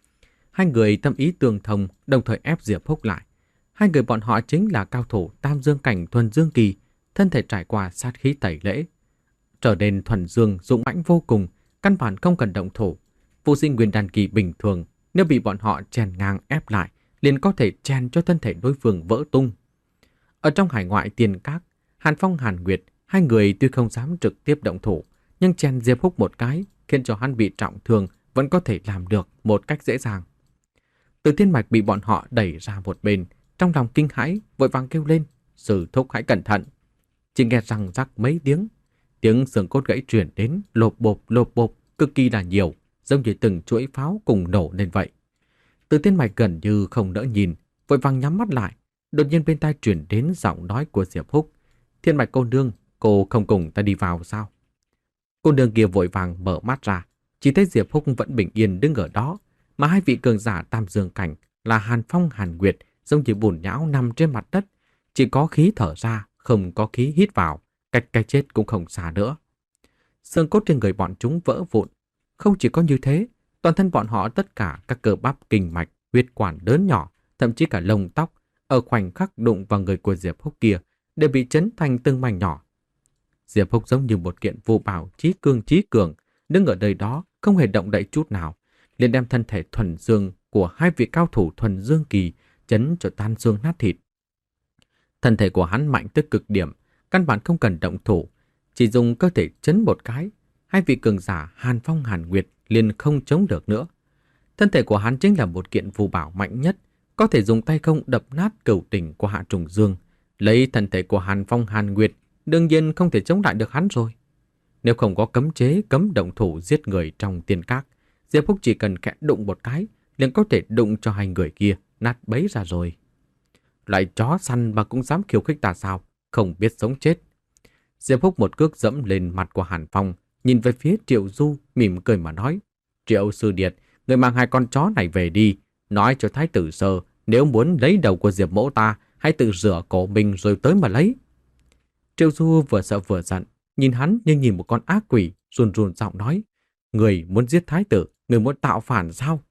S1: Hai người tâm ý tương thông, đồng thời ép Diệp Húc lại. Hai người bọn họ chính là cao thủ tam dương cảnh thuần dương kỳ, thân thể trải qua sát khí tẩy lễ, trở nên thuần dương dũng mãnh vô cùng, căn bản không cần động thủ. Vô sinh nguyên đan kỳ bình thường, nếu bị bọn họ chèn ngang ép lại, liền có thể chèn cho thân thể đối phương vỡ tung. Ở trong hải ngoại tiền các, Hàn Phong Hàn Nguyệt, hai người tuy không dám trực tiếp động thủ, nhưng chèn Diệp Húc một cái, khiến cho hắn bị trọng thương, vẫn có thể làm được một cách dễ dàng. Từ Thiên Mạch bị bọn họ đẩy ra một bên, trong lòng kinh hãi, vội vàng kêu lên, Sư thúc hãy cẩn thận. Chỉ nghe răng rắc mấy tiếng, tiếng xương cốt gãy truyền đến, lộp bộp lộp bộp, cực kỳ là nhiều, giống như từng chuỗi pháo cùng nổ lên vậy. Từ Thiên Mạch gần như không đỡ nhìn, vội vàng nhắm mắt lại. Đột nhiên bên tai truyền đến giọng nói của Diệp Húc. Thiên Mạch cô nương, cô không cùng ta đi vào sao? Cô nương kia vội vàng mở mắt ra, chỉ thấy Diệp Húc vẫn bình yên đứng ở đó, mà hai vị cường giả Tam Dương Cảnh là Hàn Phong Hàn Nguyệt giống như bùn nhão nằm trên mặt đất, chỉ có khí thở ra, không có khí hít vào, cách cái chết cũng không xa nữa. Xương cốt trên người bọn chúng vỡ vụn. Không chỉ có như thế, toàn thân bọn họ tất cả các cơ bắp kinh mạch, huyết quản lớn nhỏ, thậm chí cả lông tóc, ở khoảnh khắc đụng vào người của Diệp Húc kia đều bị chấn thành từng mảnh nhỏ. Diệp Húc giống như một kiện vô bảo chí cương chí cường, đứng ở nơi đó không hề động đậy chút nào, liền đem thân thể thuần dương của hai vị cao thủ thuần dương kỳ chấn cho tan xương nát thịt. Thân thể của hắn mạnh tới cực điểm, căn bản không cần động thủ, chỉ dùng cơ thể chấn một cái, hai vị cường giả Hàn Phong Hàn Nguyệt liền không chống được nữa. Thân thể của hắn chính là một kiện phù bảo mạnh nhất, có thể dùng tay không đập nát cửu đỉnh của Hạ Trùng Dương. Lấy thân thể của Hàn Phong Hàn Nguyệt, đương nhiên không thể chống lại được hắn rồi. Nếu không có cấm chế cấm động thủ giết người trong tiên các, Diệp Húc chỉ cần khẽ đụng một cái, liền có thể đụng cho hai người kia nát bấy ra rồi. Loại chó săn mà cũng dám khiêu khích ta sao, không biết sống chết. Diệp Húc một cước dẫm lên mặt của Hàn Phong, nhìn về phía Triệu Du, mỉm cười mà nói, Triệu Sư Điệt, người mang hai con chó này về đi, nói cho Thái tử Sơ, nếu muốn lấy đầu của Diệp mẫu ta, hãy tự rửa cổ mình rồi tới mà lấy. Triệu Du vừa sợ vừa giận, nhìn hắn như nhìn một con ác quỷ, run run giọng nói, người muốn giết Thái tử, người muốn tạo phản sao?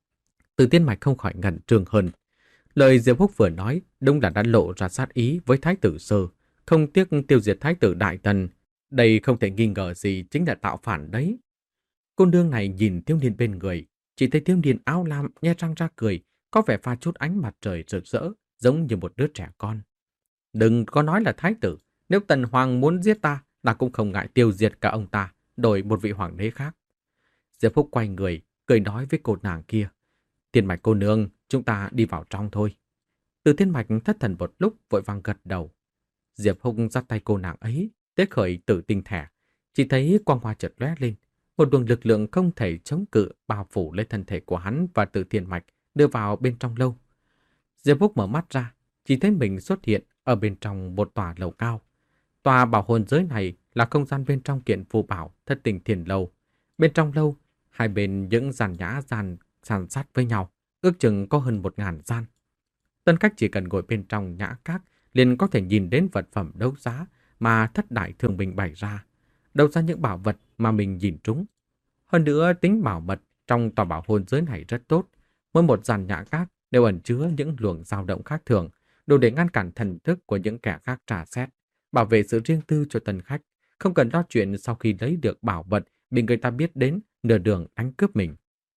S1: Từ Tiên Mạch không khỏi ngẩn trương hơn. Lời Diệp Húc vừa nói đúng là đã lộ ra sát ý với Thái tử Sơ, không tiếc tiêu diệt Thái tử Đại Tần. Đây không thể nghi ngờ gì chính là tạo phản đấy. Cô nương này nhìn thiếu niên bên người, chỉ thấy thiếu niên áo lam nhe răng ra cười, có vẻ pha chút ánh mặt trời rực rỡ, giống như một đứa trẻ con. Đừng có nói là thái tử, nếu Tần Hoàng muốn giết ta, ta cũng không ngại tiêu diệt cả ông ta, đổi một vị hoàng đế khác. Diệp Húc quay người, cười nói với cô nàng kia, Thiên Mạch cô nương, chúng ta đi vào trong thôi. Từ Thiên Mạch thất thần một lúc, vội vàng gật đầu. Diệp Húc dắt tay cô nàng ấy, tế khởi tử tinh thẻ, chỉ thấy quang hoa chợt lóe lên, một luồng lực lượng không thể chống cự bao phủ lấy thân thể của hắn và Từ Thiên Mạch đưa vào bên trong lâu. Diệp Húc mở mắt ra, chỉ thấy mình xuất hiện ở bên trong một tòa lầu cao. Tòa bảo hồn giới này là không gian bên trong kiện phù bảo thất tình thiền lâu. Bên trong lâu, hai bên những giàn nhã gian sàn sát với nhau, ước chừng có hơn một ngàn gian. Tân khách chỉ cần ngồi bên trong nhã các liền có thể nhìn đến vật phẩm đấu giá mà thất đại thương binh bày ra, đấu ra những bảo vật mà mình nhìn trúng. Hơn nữa, tính bảo mật trong tòa bảo hồn giới này rất tốt. Mỗi một dàn nhã các đều ẩn chứa những luồng dao động khác thường, đủ để ngăn cản thần thức của những kẻ khác trà xét, bảo vệ sự riêng tư cho tân khách, không cần lo chuyện sau khi lấy được bảo vật bị người ta biết đến nửa đường đánh cướp mình.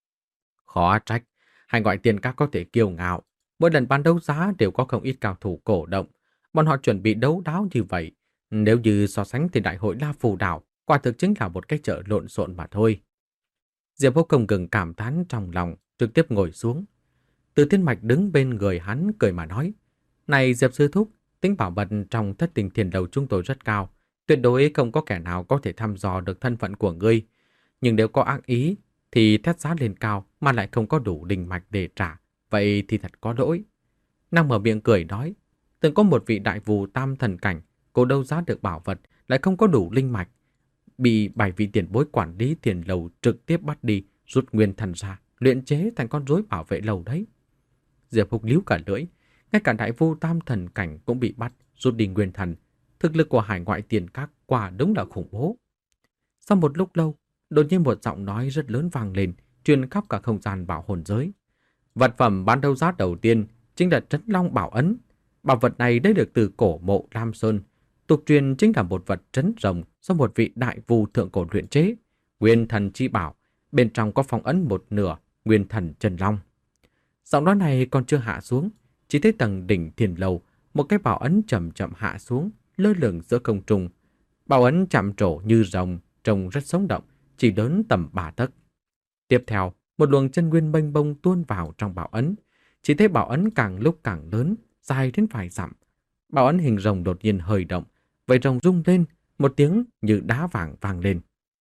S1: Khó trách, hai ngoại tiền các có thể kiêu ngạo. Mỗi lần bán đấu giá đều có không ít cao thủ cổ động. Bọn họ chuẩn bị đấu đáo như vậy. Nếu như so sánh thì đại hội La Phù Đảo quả thực chính là một cái chợ lộn xộn mà thôi. Diệp Vô Công ngừng cảm thán trong lòng, trực tiếp ngồi xuống. Từ Thiên Mạch đứng bên người hắn cười mà nói, này Diệp Sư Thúc, tính bảo mật trong thất tình thiền đầu chúng tôi rất cao. Tuyệt đối không có kẻ nào có thể thăm dò được thân phận của ngươi. Nhưng nếu có ác ý thì thét giá lên cao mà lại không có đủ linh mạch để trả. Vậy thì thật có lỗi. Nàng mở miệng cười nói, từng có một vị đại vù tam thần cảnh, cô đâu giá được bảo vật, lại không có đủ linh mạch. Bị bảy vị tiền bối quản lý tiền lầu trực tiếp bắt đi, rút nguyên thần ra, luyện chế thành con rối bảo vệ lầu đấy. Diệp Húc líu cả lưỡi, ngay cả đại vu tam thần cảnh cũng bị bắt, rút đi nguyên thần. Thực lực của hải ngoại tiền các quả đúng là khủng bố. Sau một lúc lâu, đột nhiên một giọng nói rất lớn vang lên, truyền khắp cả không gian bảo hồn giới. Vật phẩm bán đấu giá đầu tiên chính là Trấn Long Bảo Ấn. Bảo vật này đã được từ cổ mộ Lam Sơn. Tục truyền chính là một vật trấn rồng do một vị đại vu thượng cổ luyện chế. Nguyên thần chi bảo, bên trong có phong ấn một nửa, nguyên thần chân long. Giọng nói này còn chưa hạ xuống, chỉ thấy tầng đỉnh thiền lầu, một cái bảo ấn chậm chậm hạ xuống, lơ lửng giữa không trung. Bảo ấn chạm trổ như rồng, trông rất sống động, chỉ lớn tầm ba tấc. Tiếp theo, một luồng chân nguyên mênh mông tuôn vào trong bảo ấn. Chỉ thấy bảo ấn càng lúc càng lớn, dài đến vài dặm. Bảo ấn hình rồng đột nhiên hơi động, vảy rồng rung lên, một tiếng như đá vàng vang lên.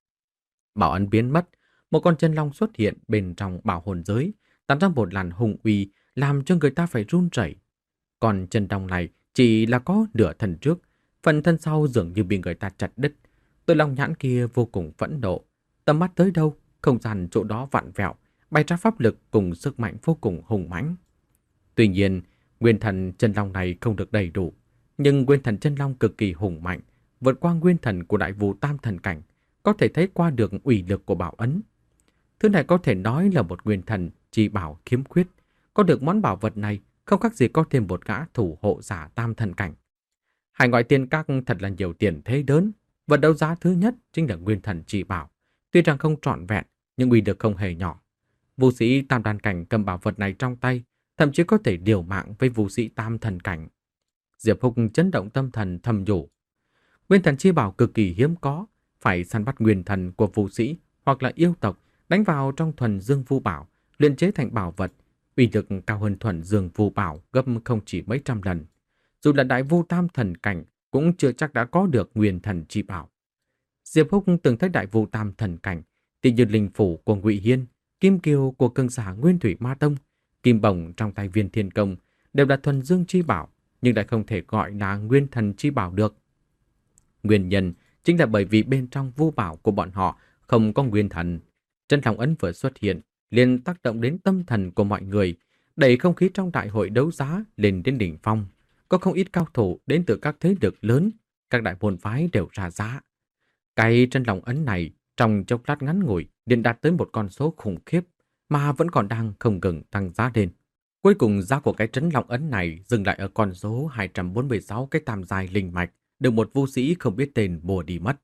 S1: Bảo ấn biến mất, một con chân long xuất hiện bên trong bảo hồn giới, tản ra một làn hùng uy, làm cho người ta phải run rẩy. Còn chân long này chỉ là có nửa thân trước, phần thân sau dường như bị người ta chặt đứt. Đôi long nhãn kia vô cùng phẫn nộ, tầm mắt tới đâu, không gian chỗ đó vặn vẹo, bay ra pháp lực cùng sức mạnh vô cùng hùng mãnh. Tuy nhiên, nguyên thần chân long này không được đầy đủ, nhưng nguyên thần chân long cực kỳ hùng mạnh, vượt qua nguyên thần của đại vũ tam thần cảnh, có thể thấy qua được uy lực của bảo ấn. Thứ này có thể nói là một nguyên thần chi bảo khiếm khuyết, có được món bảo vật này không khác gì có thêm một gã thủ hộ giả tam thần cảnh. Hải ngoại tiên các thật là nhiều tiền thế lớn, vật đấu giá thứ nhất chính là nguyên thần chi bảo, tuy rằng không trọn vẹn nhưng uy lực không hề nhỏ. Vũ sĩ tam đan cảnh cầm bảo vật này trong tay, thậm chí có thể liều mạng với vũ sĩ tam thần cảnh. Diệp Húc chấn động tâm thần thầm nhủ. Nguyên thần chi bảo cực kỳ hiếm có, phải săn bắt nguyên thần của vũ sĩ hoặc là yêu tộc đánh vào trong thuần dương vu bảo, luyện chế thành bảo vật, uy lực cao hơn thuần dương vu bảo gấp không chỉ mấy trăm lần. Dù là đại vu tam thần cảnh cũng chưa chắc đã có được nguyên thần chi bảo. Diệp Húc từng thấy đại vu tam thần cảnh, thì như linh phủ của Ngụy Hiên, kim kiều của cường giả Nguyên Thủy Ma Tông, kim bổng trong tay Viên Thiên Công đều là thuần dương chi bảo, nhưng lại không thể gọi là nguyên thần chi bảo được. Nguyên nhân chính là bởi vì bên trong vu bảo của bọn họ không có nguyên thần. Chân long ấn vừa xuất hiện, liền tác động đến tâm thần của mọi người, đẩy không khí trong đại hội đấu giá lên đến đỉnh phong. Có không ít cao thủ đến từ các thế lực lớn, các đại môn phái đều ra giá. Cái chân long ấn này trong chốc lát ngắn ngủi liền đạt tới một con số khủng khiếp, mà vẫn còn đang không ngừng tăng giá lên. Cuối cùng giá của cái trấn long ấn này dừng lại ở con số hai trăm bốn mươi sáu cái tam giai linh mạch, được một vu sĩ không biết tên mua đi mất.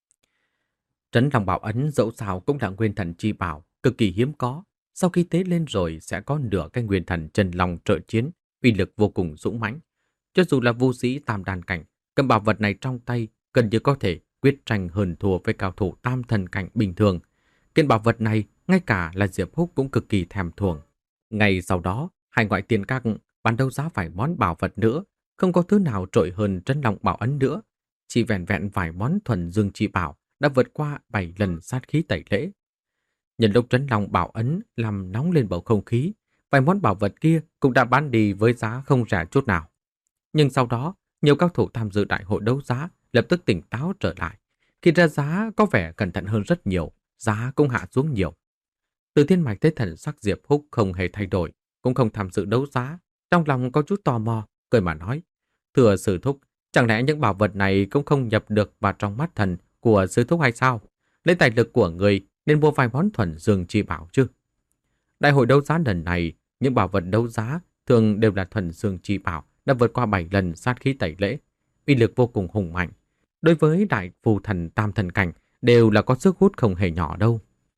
S1: Trấn long bảo ấn dẫu sao cũng là nguyên thần chi bảo, cực kỳ hiếm có. Sau khi tế lên rồi sẽ có nửa cái nguyên thần chân long trợ chiến, uy lực vô cùng dũng mãnh. Cho dù là vu sĩ tam đan cảnh, cầm bảo vật này trong tay gần như có thể quyết tranh hơn thua với cao thủ tam thần cảnh bình thường. Kiện bảo vật này ngay cả là Diệp Húc cũng cực kỳ thèm thuồng. Ngày sau đó, hải ngoại tiền các bán đấu giá vài món bảo vật nữa, không có thứ nào trội hơn trấn long bảo ấn nữa. Chỉ vẹn vẹn vài món thuần dương chi bảo đã vượt qua bảy lần sát khí tẩy lễ. Nhân lúc trấn long bảo ấn làm nóng lên bầu không khí, vài món bảo vật kia cũng đã bán đi với giá không rẻ chút nào. Nhưng sau đó, nhiều cao thủ tham dự đại hội đấu giá lập tức tỉnh táo trở lại. Khi ra giá có vẻ cẩn thận hơn rất nhiều, giá cũng hạ xuống nhiều. Từ Thiên Mạch thấy thần sắc Diệp Húc không hề thay đổi, cũng không tham dự đấu giá. Trong lòng có chút tò mò, cười mà nói. Thưa sư thúc, chẳng lẽ những bảo vật này cũng không nhập được vào trong mắt thần của sư thúc hay sao? Lấy tài lực của người nên mua vài món thuần dương chi bảo chứ. Đại hội đấu giá lần này, những bảo vật đấu giá thường đều là thuần dương chi bảo đã vượt qua bảy lần sát khí tẩy lễ, uy lực vô cùng hùng mạnh. Đối với đại phù thần tam thần cảnh đều là có sức hút không hề nhỏ đâu.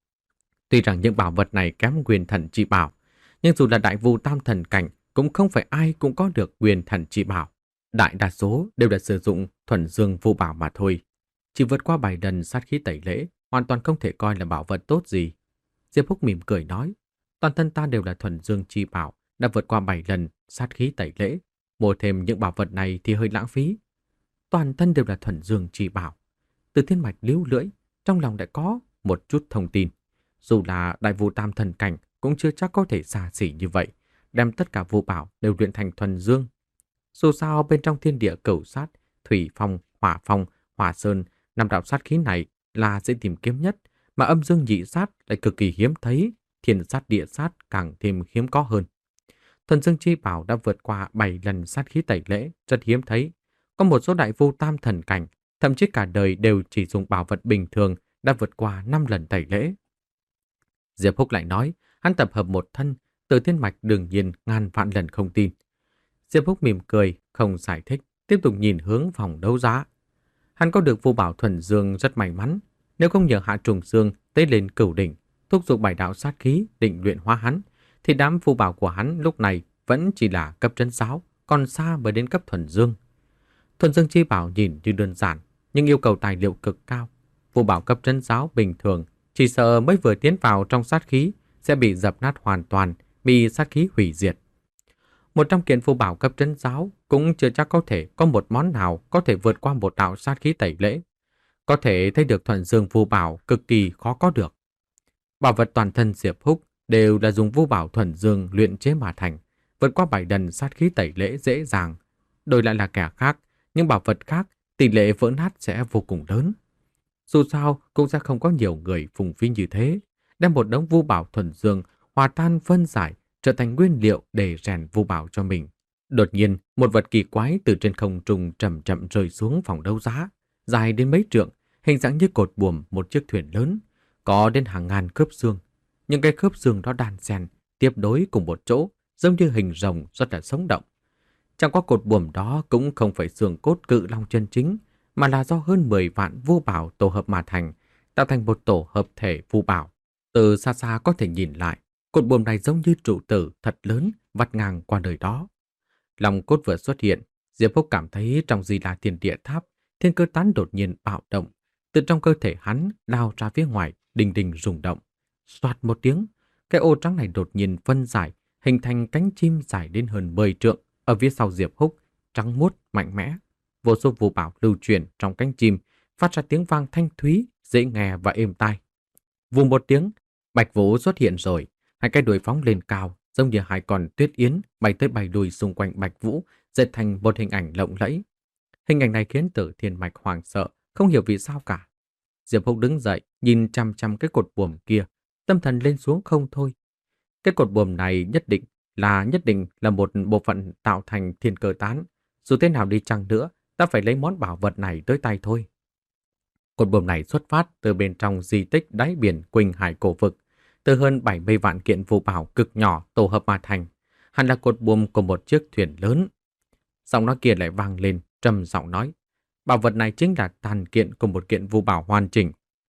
S1: Tuy rằng những bảo vật này kém nguyên thần chi bảo, nhưng dù là đại vu tam thần cảnh cũng không phải ai cũng có được nguyên thần chi bảo. Đại đa số đều là sử dụng thuần dương vu bảo mà thôi. Chỉ vượt qua bảy lần sát khí tẩy lễ, hoàn toàn không thể coi là bảo vật tốt gì. Diệp Húc mỉm cười nói, toàn thân ta đều là thuần dương chi bảo, đã vượt qua bảy lần sát khí tẩy lễ. Mua thêm những bảo vật này thì hơi lãng phí. Toàn thân đều là thuần dương chi bảo. Từ Thiên Mạch líu lưỡi, trong lòng đã có một chút thông tin. Dù là đại vu tam thần cảnh cũng chưa chắc có thể xa xỉ như vậy, đem tất cả vu bảo đều luyện thành thuần dương. Dù sao bên trong thiên địa cửu sát, thủy phong, hỏa phong, hỏa sơn, năm đạo sát khí này là dễ tìm kiếm nhất, mà âm dương nhị sát lại cực kỳ hiếm thấy, thiên sát địa sát càng thêm hiếm có hơn. Thuần dương chi bảo đã vượt qua bảy lần sát khí tẩy lễ, rất hiếm thấy. Có một số đại vu tam thần cảnh, thậm chí cả đời đều chỉ dùng bảo vật bình thường đã vượt qua năm lần tẩy lễ. Diệp Húc lại nói, hắn tập hợp một thân, Từ Thiên Mạch đương nhiên ngàn vạn lần không tin. Diệp Húc mỉm cười, không giải thích, tiếp tục nhìn hướng phòng đấu giá. Hắn có được vu bảo thuần dương rất may mắn, nếu không nhờ Hạ Trùng Dương tế lên cửu đỉnh, thúc giục bảy đạo sát khí định luyện hóa hắn, thì đám vu bảo của hắn lúc này vẫn chỉ là cấp trấn giáo, còn xa mới đến cấp thuần dương. Thuần dương chi bảo nhìn như đơn giản, nhưng yêu cầu tài liệu cực cao. Phù bảo cấp trấn giáo bình thường, chỉ sợ mới vừa tiến vào trong sát khí sẽ bị dập nát hoàn toàn, bị sát khí hủy diệt. Một trăm kiện phù bảo cấp trấn giáo cũng chưa chắc có thể có một món nào có thể vượt qua một đạo sát khí tẩy lễ. Có thể thấy được thuần dương phù bảo cực kỳ khó có được. Bảo vật toàn thân Diệp Húc đều là dùng phù bảo thuần dương luyện chế mà thành, vượt qua bảy lần sát khí tẩy lễ dễ dàng. Đổi lại là kẻ khác, nhưng bảo vật khác tỷ lệ vỡ nát sẽ vô cùng lớn. Dù sao cũng sẽ không có nhiều người phung phí như thế, đem một đống vu bảo thuần dương hòa tan phân giải trở thành nguyên liệu để rèn vu bảo cho mình. Đột nhiên, một vật kỳ quái từ trên không trung chậm chậm rơi xuống phòng đấu giá, dài đến mấy trượng, hình dạng như cột buồm một chiếc thuyền lớn, có đến hàng ngàn khớp xương. Những cái khớp xương đó đan xen tiếp đối cùng một chỗ, giống như hình rồng rất là sống động. Chẳng qua cột buồm đó cũng không phải xương cốt cự long chân chính, mà là do hơn mười vạn vu bảo tổ hợp mà thành, tạo thành một tổ hợp thể vu bảo. Từ xa xa có thể nhìn lại, cột buồm này giống như trụ tử thật lớn vắt ngang qua đời đó. Long cốt vừa xuất hiện, Diệp Húc cảm thấy trong Di La Thiên Địa Tháp, thiên cơ tán đột nhiên bạo động, từ trong cơ thể hắn lao ra phía ngoài, đình đình rung động. Xoạt một tiếng, cái ô trắng này đột nhiên phân giải, hình thành cánh chim dài đến hơn mười trượng ở phía sau Diệp Húc, trắng muốt mạnh mẽ. Vô số vu bảo lưu chuyển trong cánh chim, phát ra tiếng vang thanh thúy, dễ nghe và êm tai. Vù một tiếng, Bạch Vũ xuất hiện rồi, hai cái đuôi phóng lên cao, giống như hai con tuyết yến bay tới bay đuôi xung quanh Bạch Vũ, dệt thành một hình ảnh lộng lẫy. Hình ảnh này khiến Tử Thiên Mạch hoảng sợ, không hiểu vì sao cả. Diệp Húc đứng dậy, nhìn chăm chăm cái cột buồm kia, tâm thần lên xuống không thôi. Cái cột buồm này nhất định là nhất định là một bộ phận tạo thành thiên cơ tán. Dù thế nào đi chăng nữa, ta phải lấy món bảo vật này tới tay thôi. Cột buồm này xuất phát từ bên trong di tích đáy biển Quỳnh Hải cổ vực, từ hơn bảy mươi vạn kiện phù bảo cực nhỏ tổ hợp mà thành, hẳn là cột buồm của một chiếc thuyền lớn. Giọng nói kia lại vang lên, trầm giọng nói: bảo vật này chính là tàn kiện của một kiện phù bảo hoàn chỉnh.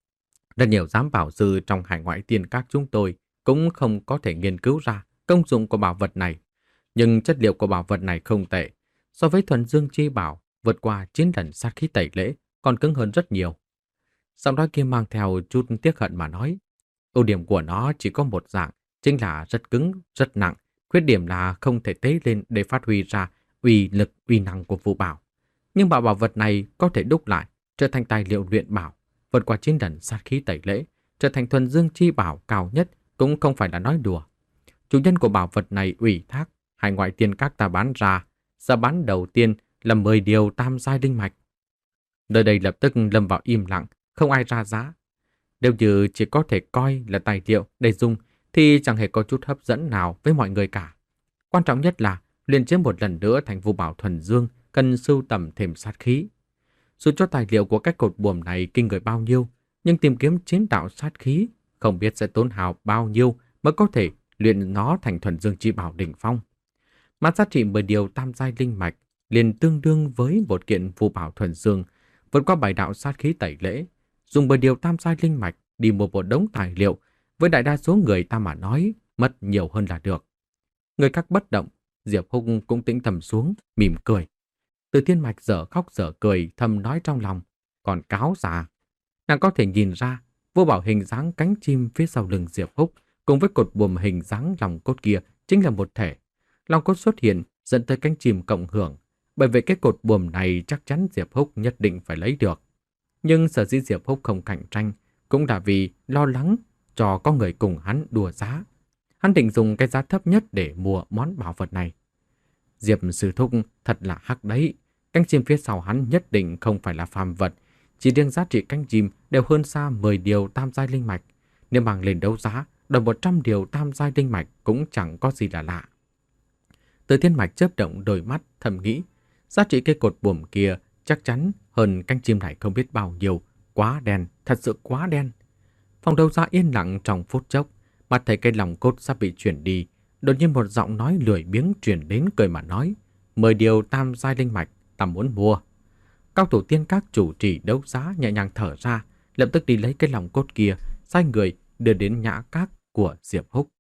S1: Rất nhiều giám bảo sư trong hải ngoại tiên các chúng tôi cũng không có thể nghiên cứu ra công dụng của bảo vật này, nhưng chất liệu của bảo vật này không tệ, so với thuần dương chi bảo vượt qua chín lần sát khí tẩy lễ, còn cứng hơn rất nhiều. Giọng nói kia mang theo chút tiếc hận mà nói: ưu điểm của nó chỉ có một dạng, chính là rất cứng, rất nặng. Khuyết điểm là không thể tế lên để phát huy ra uy lực, uy năng của phù bảo. Nhưng bảo bảo vật này có thể đúc lại, trở thành tài liệu luyện bảo, vượt qua chín lần sát khí tẩy lễ, trở thành thuần dương chi bảo cao nhất cũng không phải là nói đùa. Chủ nhân của bảo vật này ủy thác hải ngoại tiên các ta bán ra, giá bán đầu tiên là mười điều tam giai linh mạch. Nơi đây lập tức lâm vào im lặng, không ai ra giá. Nếu như chỉ có thể coi là tài liệu để dùng thì chẳng hề có chút hấp dẫn nào với mọi người cả. Quan trọng nhất là luyện chế một lần nữa thành phù bảo thuần dương cần sưu tầm thêm sát khí. Dù cho tài liệu của cái cột buồm này kinh người bao nhiêu, nhưng tìm kiếm chế tạo sát khí không biết sẽ tốn hao bao nhiêu mới có thể luyện nó thành thuần dương chi bảo đỉnh phong. Mà giá trị mười điều tam giai linh mạch liền tương đương với một kiện phù bảo thuần dương vượt qua bảy đạo sát khí tẩy lễ. Dùng mười điều tam giai linh mạch đi mua một đống tài liệu, với đại đa số người ta mà nói, mất nhiều hơn là được. Người khác bất động, Diệp Húc cũng tĩnh tâm xuống, mỉm cười. Từ Thiên Mạch dở khóc dở cười, thầm nói trong lòng: còn cáo già. Nàng có thể nhìn ra, vô bảo hình dáng cánh chim phía sau lưng Diệp Húc cùng với cột buồm hình dáng lòng cốt kia chính là một thể. Lòng cốt xuất hiện dẫn tới cánh chim cộng hưởng, bởi vậy cái cột buồm này chắc chắn Diệp Húc nhất định phải lấy được. Nhưng sở dĩ Diệp Húc không cạnh tranh cũng là vì lo lắng cho có người cùng hắn đùa giá. Hắn định dùng cái giá thấp nhất để mua món bảo vật này. Diệp Sư Thúc thật là hắc đấy. Cánh chim phía sau hắn nhất định không phải là phàm vật. Chỉ riêng giá trị cánh chim đều hơn xa mười điều tam giai linh mạch. Nếu mang lên đấu giá, đòi một trăm điều tam giai linh mạch cũng chẳng có gì là lạ. Từ Thiên Mạch chớp động đôi mắt thầm nghĩ, giá trị cây cột buồm kia chắc chắn hơn cánh chim này không biết bao nhiêu. Quá đen, thật sự quá đen. Phòng đấu giá yên lặng trong phút chốc, mắt thấy cây lòng cốt sắp bị chuyển đi. Đột nhiên một giọng nói lười biếng truyền đến, cười mà nói: mười điều tam giai linh mạch, ta muốn mua. Cao thủ tiên các chủ trì đấu giá nhẹ nhàng thở ra, lập tức đi lấy cái lòng cốt kia, sai người đưa đến nhã các của Diệp Húc.